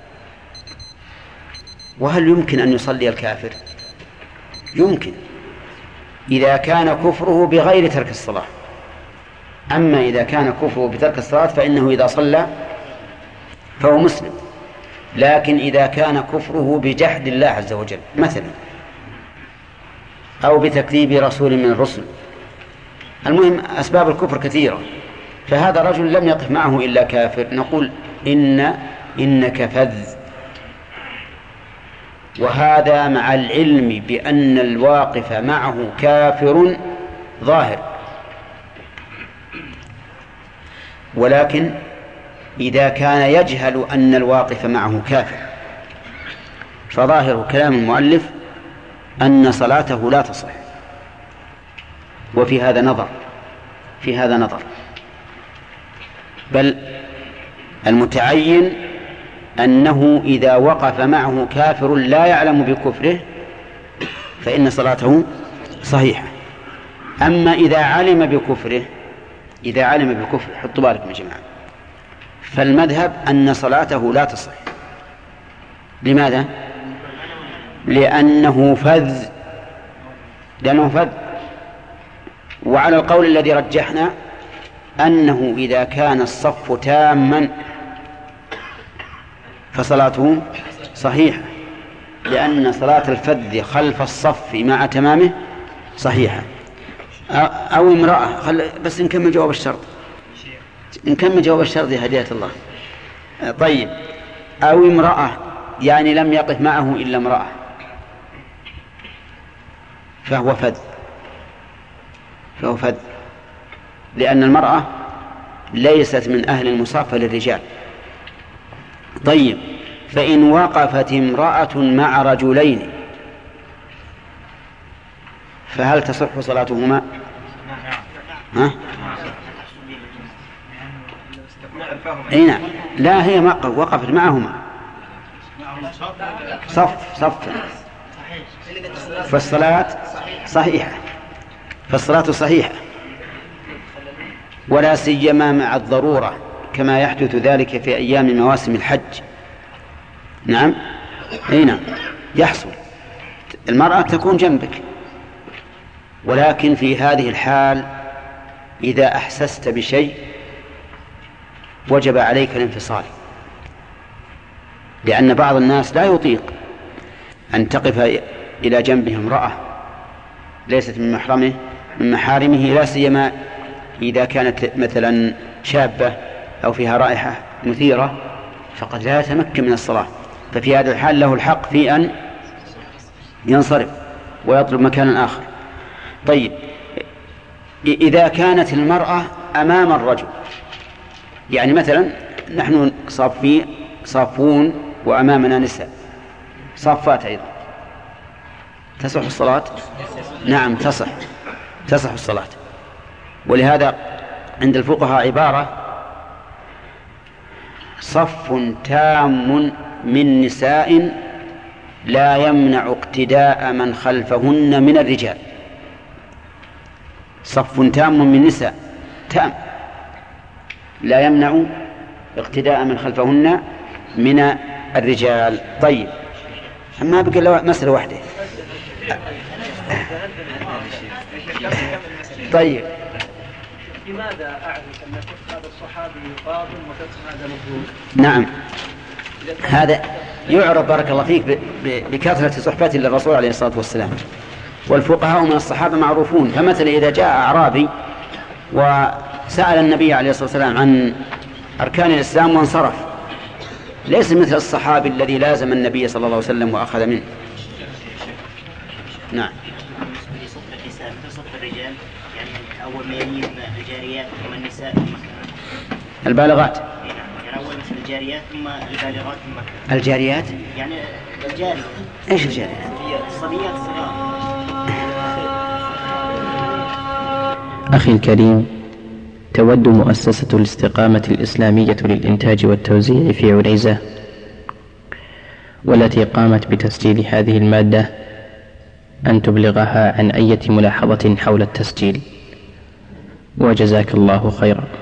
وهل يمكن أن يصلي الكافر؟ يمكن إذا كان كفره بغير ترك الصلاة. أما إذا كان كفره بترك الصلاة فإنه إذا صلى فهو مسلم. لكن إذا كان كفره بجحد الله عز وجل مثلا، أو بتكذيب رسول من الرسل، المهم أسباب الكفر كثيرة، فهذا رجل لم يقف معه إلا كافر، نقول إن إنك فذ. وهذا مع العلم بأن الواقف معه كافر ظاهر. ولكن إذا كان يجهل أن الواقف معه كافر فظاهر كلام المؤلف أن صلاته لا تصح. وفي هذا نظر في هذا نظر بل المتعين أنه إذا وقف معه كافر لا يعلم بكفره فإن صلاته صحيحة. أما إذا علم بكفره إذا علم بكفره حطوا بالكم يا جماعة، فالمذهب أن صلاته لا تصح. لماذا؟ لأنه فذ لأنه فذ وعلى القول الذي رجحنا أنه إذا كان الصف تاما فصلاته صحيحة، لأن صلاة الفذ خلف الصف مع تمامه صحيحة. أو امرأة خل... بس نكمل جواب الشرط نكمل جواب الشرط يا هداية الله. طيب، أو امرأة يعني لم يقف معه إلا امرأة فهو فذ فهو فذ لأن المرأة ليست من أهل المصافة للرجال. طيب، فإن وقفت امرأة مع رجلين فهل تصح صلاتهما؟ ها؟ أين؟ لا، هي وقفت معهما صف صف فالصلاة صحيحة فالصلاة صحيحة ولا سيما مع الضرورة كما يحدث ذلك في أيام مواسم الحج. نعم، أين يحصل المرأة تكون جنبك، ولكن في هذه الحال إذا أحسست بشيء وجب عليك الانفصال، لأن بعض الناس لا يطيق أن تقف إلى جنبه امرأة ليست من محرمه من محارمه، لا سيما إذا كانت مثلا شابة أو فيها رائحة مثيرة فقد لا يتمكن من الصلاة. ففي هذا الحال له الحق في أن ينصرف ويطلب مكانا آخر. طيب، إذا كانت المرأة أمام الرجل، يعني مثلا نحن صافين صافون وأمامنا نساء صافات أيضا، تصح الصلاة؟ نعم تصح تصح الصلاة. ولهذا عند الفقهاء عبارة: صف تام من نساء لا يمنع اقتداء من خلفهن من الرجال. صف تام من نساء تام لا يمنع اقتداء من خلفهن من الرجال. طيب، ما بقى مسألة واحدة. طيب، لماذا أعرف أن فقه هذا الصحابي باطل وفقه هذا مفهوم؟ نعم، هذا يعرف بارك الله فيك بكثرة صحبته للرسول عليه الصلاة والسلام، والفقهاء من الصحابة معروفون. فمثلا إذا جاء أعرابي وسأل النبي عليه الصلاة والسلام عن أركان الإسلام وانصرف، ليس مثل الصحابي الذي لازم النبي صلى الله عليه وسلم وأخذ منه. نعم. الرجال يعني أول ما يلي الجاريات ثم النساء البالغات، يعني أول مثل الجاريات ثم البالغات ثم الجاريات، يعني الجاري. إيش الجاريات؟ الصبيات الصغار. أخي الكريم، تود مؤسسة الاستقامة الإسلامية للإنتاج والتوزيع في عنيزة والتي قامت بتسجيل هذه المادة أن تبلغها عن أي ملاحظة حول التسجيل، وجزاك الله خيرا.